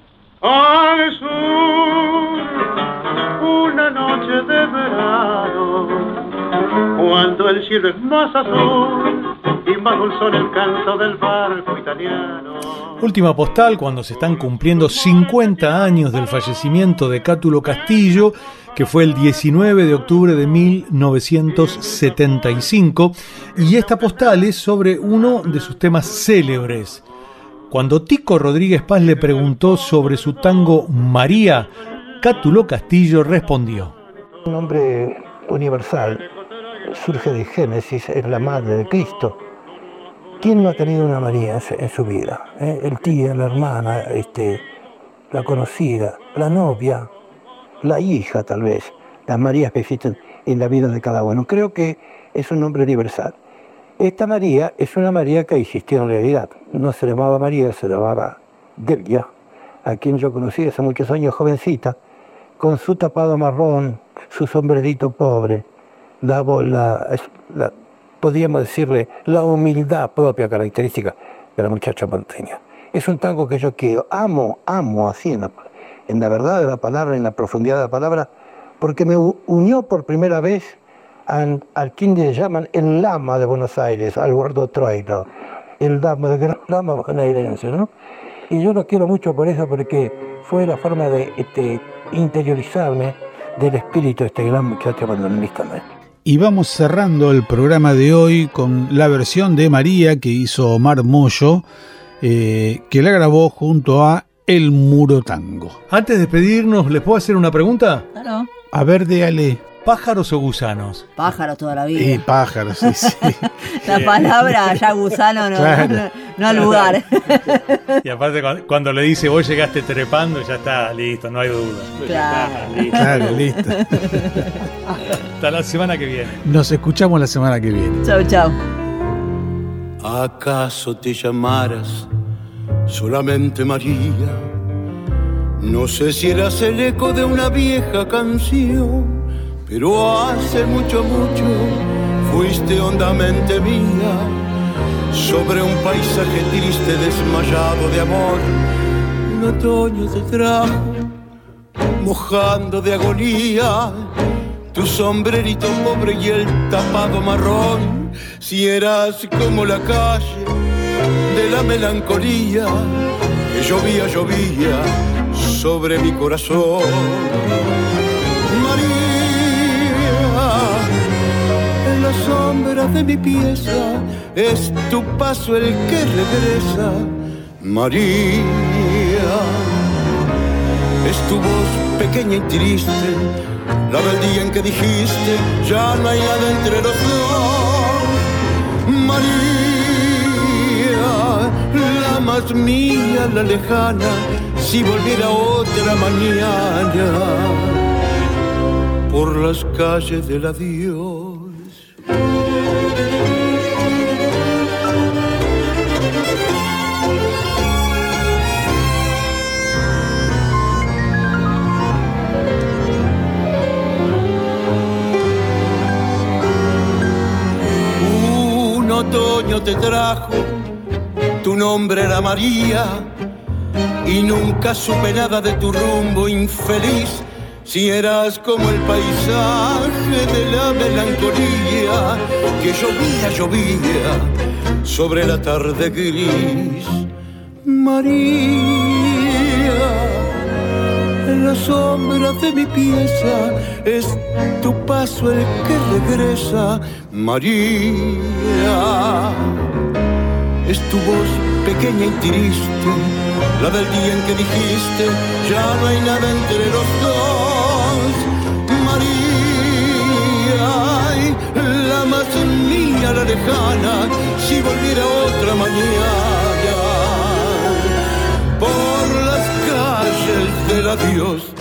al sur, una noche de verano, cuando el cielo es más azul y más dulzón el canto del barco italiano. Última postal cuando se están cumpliendo cincuenta años del fallecimiento de Cátulo Castillo, que fue el diecinueve de octubre de mil novecientos setenta y cinco, y esta postal es sobre uno de sus temas célebres. Cuando Tico Rodríguez Paz le preguntó sobre su tango María, Cátulo Castillo respondió: Un nombre universal, surge de Génesis, es la madre de Cristo. ¿Quién no ha tenido una María en su vida? ¿Eh? El tío, la hermana, este, la conocida, la novia, la hija tal vez, las Marías que existen en la vida de cada uno. Creo que es un nombre universal. Esta María es una María que existió en realidad. No se llamaba María, se llamaba Delia, a quien yo conocí hace muchos años, jovencita, con su tapado marrón, su sombrerito pobre, la, la, la, podríamos decirle, la humildad propia característica de la muchacha porteña. Es un tango que yo quiero, amo, amo así en la, en la verdad de la palabra, en la profundidad de la palabra, porque me unió por primera vez al, al quien le llaman el lama de Buenos Aires, al Gordo Troilo, el lama, el gran lama bonaerense, ¿no? Y yo lo quiero mucho por eso, porque fue la forma de este, interiorizarme del espíritu de este gran muchacho bandoneonista. Y vamos cerrando el programa de hoy con la versión de María que hizo Omar Mollo, eh, que la grabó junto a El Muro Tango. Antes de despedirnos, ¿les puedo hacer una pregunta? Claro. A ver, déale. ¿Pájaros o gusanos? Pájaros toda la vida. Sí, pájaros, sí, sí. La palabra ya gusano no, Claro. no, no al lugar. Y aparte cuando, cuando le dice vos llegaste trepando, ya está, listo, no hay duda. Claro. Listo. Claro, listo. Hasta la semana que viene. Nos escuchamos la semana que viene. Chau, chau. ¿Acaso te llamaras solamente María? No sé si eras el eco de una vieja canción, pero hace mucho, mucho fuiste hondamente mía. Sobre un paisaje triste desmayado de amor, un otoño te trajo, mojando de agonía, tu sombrerito pobre y el tapado marrón. Si eras como la calle de la melancolía, que llovía, llovía sobre mi corazón. En las sombras de mi pieza es tu paso el que regresa, María. Es tu voz pequeña y triste, la del día en que dijiste ya no hay nada entre los dos, María. La más mía, la lejana, si volviera otra mañana por las calles del adiós. Un otoño te trajo, tu nombre era María, y nunca supe nada de tu rumbo infeliz. si eras como el paisaje de la melancolía que llovía, llovía sobre la tarde gris. María, en la sombra de mi pieza es tu paso el que regresa. María, es tu voz pequeña y triste, la del día en que dijiste ya no hay nada entre los dos. María, ay, la más mía, la lejana, si volviera otra mañana por las calles del adiós